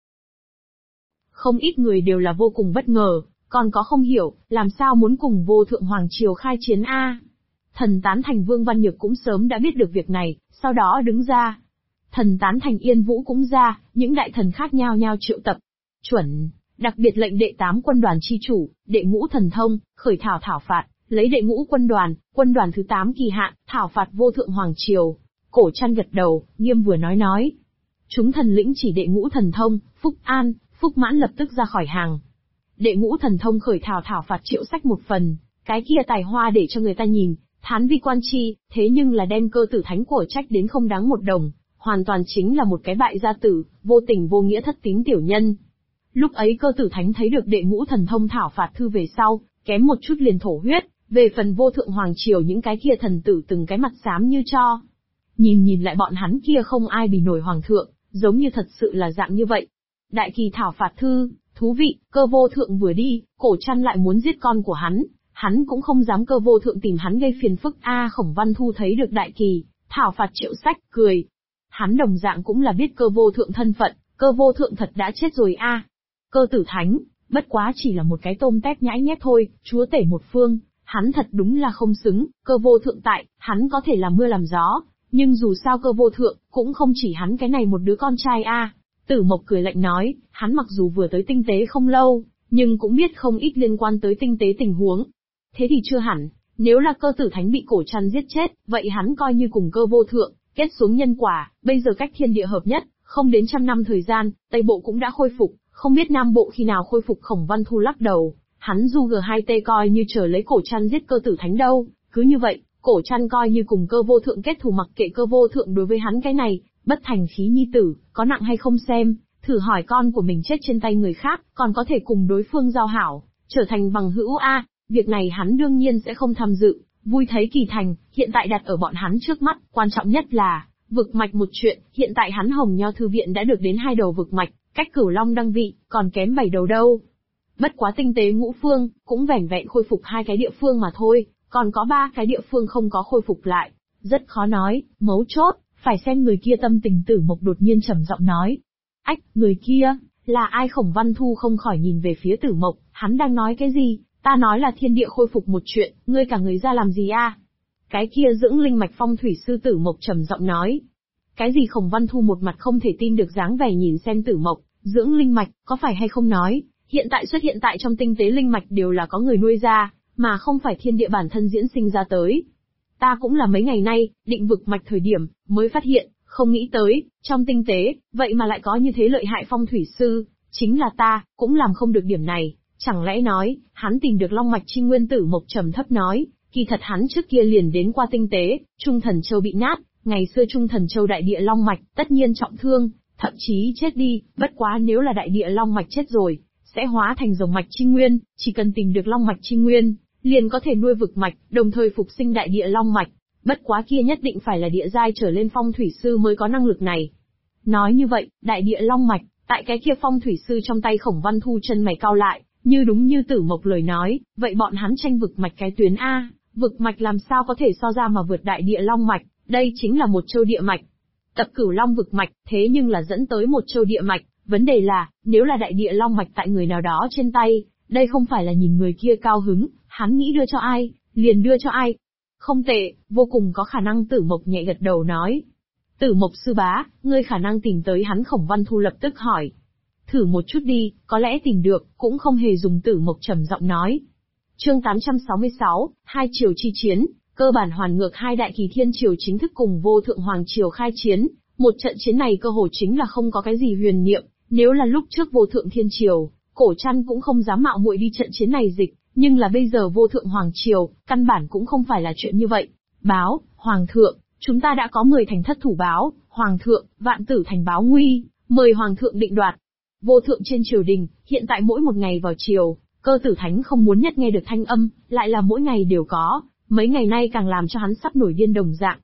S1: Không ít người đều là vô cùng bất ngờ, còn có không hiểu, làm sao muốn cùng vô thượng hoàng triều khai chiến a? Thần tán thành Vương Văn Nhược cũng sớm đã biết được việc này, sau đó đứng ra. Thần tán thành Yên Vũ cũng ra, những đại thần khác nhau nhau triệu tập. Chuẩn, đặc biệt lệnh đệ 8 quân đoàn chi chủ, đệ ngũ thần thông, khởi thảo phạt, lấy đệ ngũ quân đoàn thứ 8 kỳ hạn, thảo phạt vô thượng hoàng triều. Cổ Trăn gật đầu, nghiêm vừa nói. Chúng thần lĩnh chỉ đệ ngũ thần thông, Phúc An, Phúc Mãn lập tức ra khỏi hàng. Đệ ngũ thần thông khởi thảo phạt triệu sách một phần, cái kia tài hoa để cho người ta nhìn, thán vi quan chi, thế nhưng là đem Cơ Tử Thánh của trách đến không đáng một đồng, hoàn toàn chính là một cái bại gia tử, vô tình vô nghĩa thất tín tiểu nhân. Lúc ấy Cơ Tử Thánh thấy được đệ ngũ thần thông thảo phạt thư về sau, kém một chút liền thổ huyết, về phần vô thượng hoàng triều những cái kia thần tử từng cái mặt xám như tro. Nhìn lại bọn hắn kia không ai bì nổi hoàng thượng, giống như thật sự là dạng như vậy. Đại kỳ thảo phạt thư, thú vị, Cơ vô thượng vừa đi, Cổ Trăn lại muốn giết con của hắn cũng không dám Cơ vô thượng tìm hắn gây phiền phức Khổng Văn Thu thấy được đại kỳ, thảo phạt triệu sách, cười. Hắn đồng dạng cũng là biết Cơ vô thượng thân phận, Cơ vô thượng thật đã chết rồi Cơ Tử Thánh, bất quá chỉ là một cái tôm tép nhãi nhép thôi, chúa tể một phương, hắn thật đúng là không xứng, Cơ vô thượng tại, hắn có thể làm mưa làm gió, nhưng dù sao Cơ vô thượng, cũng không chỉ hắn cái này một đứa con trai Tử Mộc cười lạnh nói, hắn mặc dù vừa tới tinh tế không lâu, nhưng cũng biết không ít liên quan tới tinh tế tình huống. Thế thì chưa hẳn, nếu là Cơ Tử Thánh bị Cổ Trăn giết chết, vậy hắn coi như cùng Cơ vô thượng, kết xuống nhân quả, bây giờ cách thiên địa hợp nhất, không đến 100 năm thời gian, Tây Bộ cũng đã khôi phục, không biết Nam Bộ khi nào khôi phục. Khổng Văn Thu lắc đầu, hắn du G2T coi như chờ lấy Cổ Trăn giết Cơ Tử Thánh đâu, cứ như vậy, Cổ Trăn coi như cùng Cơ vô thượng kết thù, mặc kệ Cơ vô thượng đối với hắn cái này, bất thành khí nhi tử, có nặng hay không xem, thử hỏi con của mình chết trên tay người khác, còn có thể cùng đối phương giao hảo, trở thành bằng hữu việc này hắn đương nhiên sẽ không tham dự, vui thấy kỳ thành, hiện tại đặt ở bọn hắn trước mắt, quan trọng nhất là, vực mạch một chuyện, hiện tại hắn Hồng Nho Thư Viện đã được đến 2 đầu vực mạch, cách Cửu Long đăng vị, còn kém 7 đầu đâu. Bất quá tinh tế ngũ phương, cũng vẻn vẹn khôi phục 2 cái địa phương mà thôi, còn có 3 cái địa phương không có khôi phục lại, rất khó nói, mấu chốt, phải xem người kia tâm tình. Tử Mộc đột nhiên trầm giọng nói. Ách, người kia, là ai? Khổng Văn Thu không khỏi nhìn về phía Tử Mộc, hắn đang nói cái gì? Ta nói là thiên địa khôi phục một chuyện, ngươi cả người ra làm gì Cái kia dưỡng linh mạch phong thủy sư. Tử Mộc trầm giọng nói. Cái gì? Khổng Văn Thu một mặt không thể tin được dáng vẻ nhìn xem Tử Mộc, dưỡng linh mạch, có phải hay không nói, hiện tại xuất hiện tại trong tinh tế linh mạch đều là có người nuôi ra, mà không phải thiên địa bản thân diễn sinh ra tới. Ta cũng là mấy ngày nay, định vực mạch thời điểm, mới phát hiện, không nghĩ tới, trong tinh tế, vậy mà lại có như thế lợi hại phong thủy sư, chính là ta, cũng làm không được điểm này, chẳng lẽ nói, hắn tìm được long mạch chi nguyên. Tử Mộc trầm thấp nói, kỳ thật hắn trước kia liền đến qua tinh tế, Trung Thần Châu bị nát, ngày xưa Trung Thần Châu đại địa long mạch, tất nhiên trọng thương, thậm chí chết đi, bất quá nếu là đại địa long mạch chết rồi, sẽ hóa thành rồng mạch chi nguyên, chỉ cần tìm được long mạch chi nguyên, liền có thể nuôi vực mạch, đồng thời phục sinh đại địa long mạch. Bất quá kia nhất định phải là địa giai trở lên phong thủy sư mới có năng lực này. Nói như vậy, đại địa long mạch, tại cái kia phong thủy sư trong tay. Khổng Văn Thu chân mày cau lại, như đúng như Tử Mộc lời nói, vậy bọn hắn tranh vực mạch cái tuyến vực mạch làm sao có thể so ra mà vượt đại địa long mạch, đây chính là một châu địa mạch. Tập Cửu Long vực mạch, thế nhưng là dẫn tới một châu địa mạch, vấn đề là, nếu là đại địa long mạch tại người nào đó trên tay, đây không phải là nhìn người kia cao hứng, hắn nghĩ đưa cho ai, liền đưa cho ai. Không tệ, vô cùng có khả năng. Tử Mộc nhẹ gật đầu nói. Tử Mộc sư bá, ngươi khả năng tìm tới hắn? Khổng Văn Thu lập tức hỏi. Thử một chút đi, có lẽ tìm được, cũng không hề dùng. Tử Mộc trầm giọng nói. Chương 866, hai triều chi chiến, cơ bản hoàn ngược. Hai đại kỳ thiên triều chính thức cùng vô thượng hoàng triều khai chiến, một trận chiến này cơ hồ chính là không có cái gì huyền niệm, nếu là lúc trước vô thượng thiên triều, Cổ Trăn cũng không dám mạo muội đi trận chiến này dịch, nhưng là bây giờ vô thượng hoàng triều, căn bản cũng không phải là chuyện như vậy. Báo, hoàng thượng, chúng ta đã có 10 thành thất thủ báo, hoàng thượng, Vạn Tử thành báo nguy, mời hoàng thượng định đoạt. Vô thượng trên triều đình, hiện tại mỗi một ngày vào triều, Cơ Tử Thánh không muốn nhất nghe được thanh âm, lại là mỗi ngày đều có, mấy ngày nay càng làm cho hắn sắp nổi điên đồng dạng.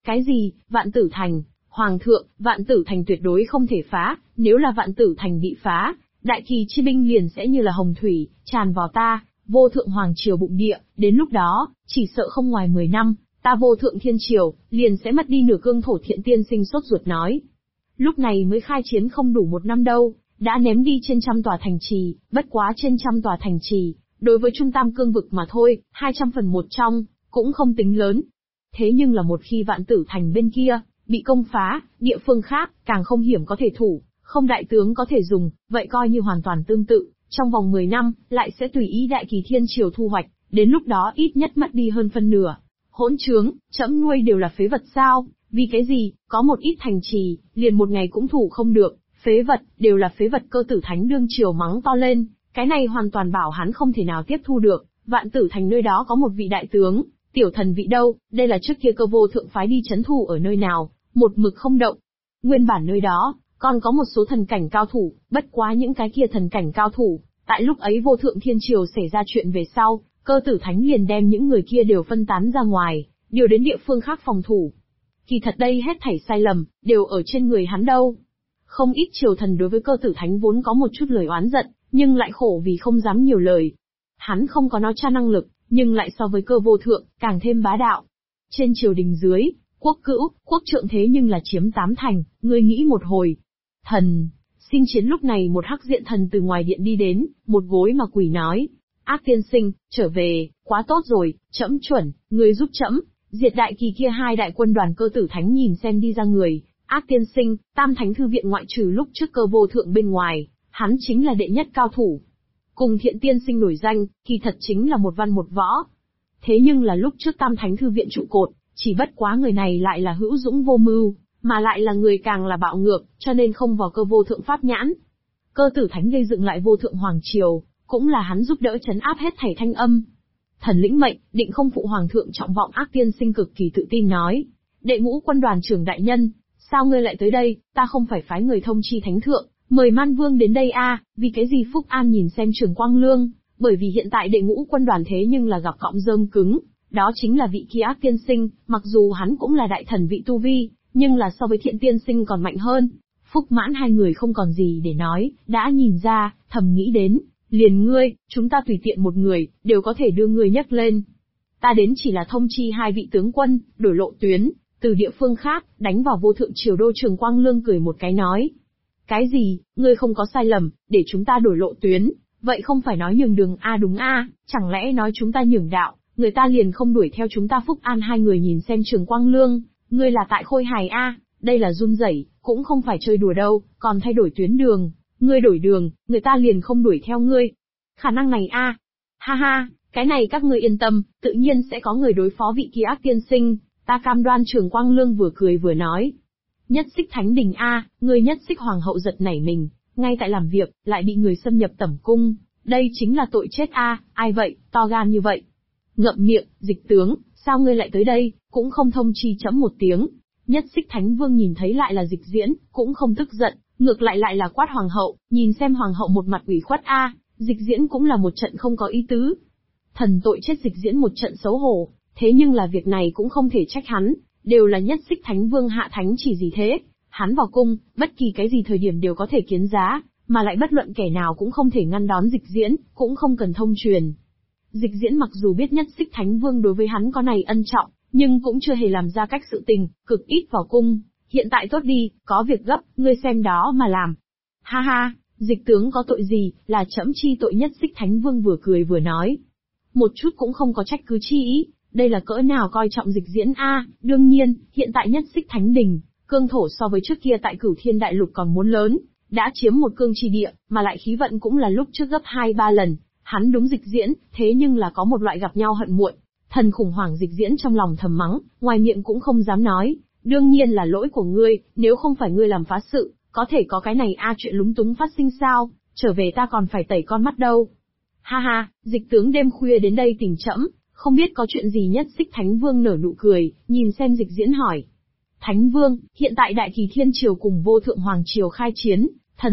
S1: Cái gì, Vạn Tử Thành? Hoàng thượng, Vạn Tử Thành tuyệt đối không thể phá, nếu là Vạn Tử Thành bị phá, đại kỳ chi binh liền sẽ như là hồng thủy, tràn vào ta, vô thượng hoàng triều bụng địa, đến lúc đó, chỉ sợ không ngoài 10 năm, ta vô thượng thiên triều, liền sẽ mất đi nửa cương thổ. Thiện tiên sinh sốt ruột nói. Lúc này mới khai chiến không đủ 1 năm đâu, đã ném đi trên trăm tòa thành trì, bất quá trên trăm tòa thành trì, đối với Trung Tam cương vực mà thôi, 200 phần 1 trong, cũng không tính lớn. Thế nhưng là một khi Vạn Tử Thành bên kia, bị công phá, địa phương khác, càng không hiểm có thể thủ, không đại tướng có thể dùng, vậy coi như hoàn toàn tương tự, trong vòng 10 năm, lại sẽ tùy ý đại kỳ thiên triều thu hoạch, đến lúc đó ít nhất mất đi hơn phân nửa. Hỗn trướng, trẫm nuôi đều là phế vật sao, vì cái gì, có một ít thành trì, liền một ngày cũng thủ không được, phế vật, đều là phế vật. Cơ Tử Thánh đương triều mắng to lên, cái này hoàn toàn bảo hắn không thể nào tiếp thu được, Vạn Tử Thành nơi đó có một vị đại tướng, tiểu thần vị đâu, đây là trước kia Cơ vô thượng phái đi trấn thủ ở nơi nào, một mực không động. Nguyên bản nơi đó, còn có một số thần cảnh cao thủ, bất quá những cái kia thần cảnh cao thủ, tại lúc ấy vô thượng thiên triều xảy ra chuyện về sau, Cơ Tử Thánh liền đem những người kia đều phân tán ra ngoài, điều đến địa phương khác phòng thủ. Kỳ thật đây hết thảy sai lầm, đều ở trên người hắn đâu. Không ít triều thần đối với Cơ Tử Thánh vốn có một chút lời oán giận, nhưng lại khổ vì không dám nhiều lời. Hắn không có nói tra năng lực, nhưng lại so với Cơ vô thượng, càng thêm bá đạo. Trên triều đình dưới, quốc cữu, quốc trượng thế nhưng là chiếm 8 thành, ngươi nghĩ một hồi. Thần, xin chiến. Lúc này một hắc diện thần từ ngoài điện đi đến, một gối mà quỳ nói. Ác tiên sinh, trở về, quá tốt rồi, trẫm chuẩn, ngươi giúp trẫm diệt đại kỳ kia 2 đại quân đoàn. Cơ Tử Thánh nhìn xem đi ra người, Ác tiên sinh, Tam Thánh Thư Viện ngoại trừ lúc trước Cơ vô thượng bên ngoài, hắn chính là đệ nhất cao thủ. Cùng Thiện tiên sinh nổi danh, kỳ thật chính là một văn một võ. Thế nhưng là lúc trước Tam Thánh Thư Viện trụ cột, chỉ bất quá người này lại là hữu dũng vô mưu, mà lại là người càng là bạo ngược, cho nên không vào Cơ vô thượng pháp nhãn. Cơ Tử Thánh gây dựng lại vô thượng hoàng triều, cũng là hắn giúp đỡ trấn áp hết thảy thanh âm. Thần lĩnh mệnh, định không phụ hoàng thượng trọng vọng. Ác tiên sinh cực kỳ tự tin nói. Đệ ngũ quân đoàn trưởng đại nhân, sao ngươi lại tới đây, ta không phải phái người thông chi thánh thượng, mời Man Vương đến đây a? Vì cái gì? Phúc An nhìn xem Trường Quang Lương, bởi vì hiện tại đệ ngũ quân đoàn thế nhưng là gặp cọng rơm cứng, đó chính là vị kia Ác tiên sinh, mặc dù hắn cũng là đại thần vị tu vi, nhưng là so với Thiện tiên sinh còn mạnh hơn. Phúc Mãn hai người không còn gì để nói, đã nhìn ra, thầm nghĩ đến, liền ngươi, chúng ta tùy tiện một người, đều có thể đưa ngươi nhấc lên. Ta đến chỉ là thông chi 2 vị tướng quân, đổi lộ tuyến, từ địa phương khác, đánh vào vô thượng triều đô. Trường Quang Lương cười một cái nói. Cái gì, ngươi không có sai lầm, để chúng ta đổi lộ tuyến, vậy không phải nói nhường đường a? Đúng a, chẳng lẽ nói chúng ta nhường đạo, người ta liền không đuổi theo chúng ta? Phúc An hai người nhìn xem Trường Quang Lương, ngươi là tại khôi hài a? Đây là run rẩy, cũng không phải chơi đùa đâu, còn thay đổi tuyến đường, ngươi đổi đường, người ta liền không đuổi theo ngươi. Khả năng này a? Ha ha, cái này các ngươi yên tâm, tự nhiên sẽ có người đối phó vị kia Ác tiên sinh, ta cam đoan. Trường Quang Lương vừa cười vừa nói. Nhất Xích Thánh Đình a, ngươi Nhất Xích Hoàng hậu giật nảy mình, ngay tại làm việc, lại bị người xâm nhập tẩm cung, đây chính là tội chết a, ai vậy, to gan như vậy. Ngậm miệng, Dịch tướng, sao ngươi lại tới đây, cũng không thông chi trẫm một tiếng. Nhất Xích Thánh Vương nhìn thấy lại là Dịch Diễn, cũng không tức giận, ngược lại là quát hoàng hậu, nhìn xem hoàng hậu một mặt ủy khuất a, Dịch Diễn cũng là một trận không có ý tứ. Thần tội chết Dịch Diễn một trận xấu hổ, thế nhưng là việc này cũng không thể trách hắn, đều là Nhất Xích Thánh Vương hạ thánh chỉ gì thế, hắn vào cung, bất kỳ cái gì thời điểm đều có thể kiến giá, mà lại bất luận kẻ nào cũng không thể ngăn đón Dịch Diễn, cũng không cần thông truyền. Dịch Diễn mặc dù biết Nhất Xích Thánh Vương đối với hắn có này ân trọng, nhưng cũng chưa hề làm ra cách sự tình, cực ít vào cung. Hiện tại tốt đi, có việc gấp, ngươi xem đó mà làm. Ha ha, Dịch tướng có tội gì, là trẫm chi tội. Nhất Xích Thánh Vương vừa cười vừa nói. Một chút cũng không có trách cứ chi ý, đây là cỡ nào coi trọng Dịch Diễn a? Đương nhiên, hiện tại Nhất Xích Thánh Đình, cương thổ so với trước kia tại Cửu Thiên Đại Lục còn muốn lớn, đã chiếm một cương chi địa, mà lại khí vận cũng là lúc trước gấp 2-3 lần. Hắn đúng Dịch Diễn, thế nhưng là có một loại gặp nhau hận muộn. Thần khủng hoảng. Dịch Diễn trong lòng thầm mắng, ngoài miệng cũng không dám nói. Đương nhiên là lỗi của ngươi, nếu không phải ngươi làm phá sự, có thể có cái này a? Chuyện lúng túng phát sinh sao, trở về ta còn phải tẩy con mắt đâu. Ha ha, Dịch tướng đêm khuya đến đây tìm trẫm, không biết có chuyện gì? Nhất Xích Thánh Vương nở nụ cười, nhìn xem Dịch Diễn hỏi. Thánh Vương, hiện tại Đại Kỳ Thiên Triều cùng Vô Thượng Hoàng Triều khai chiến,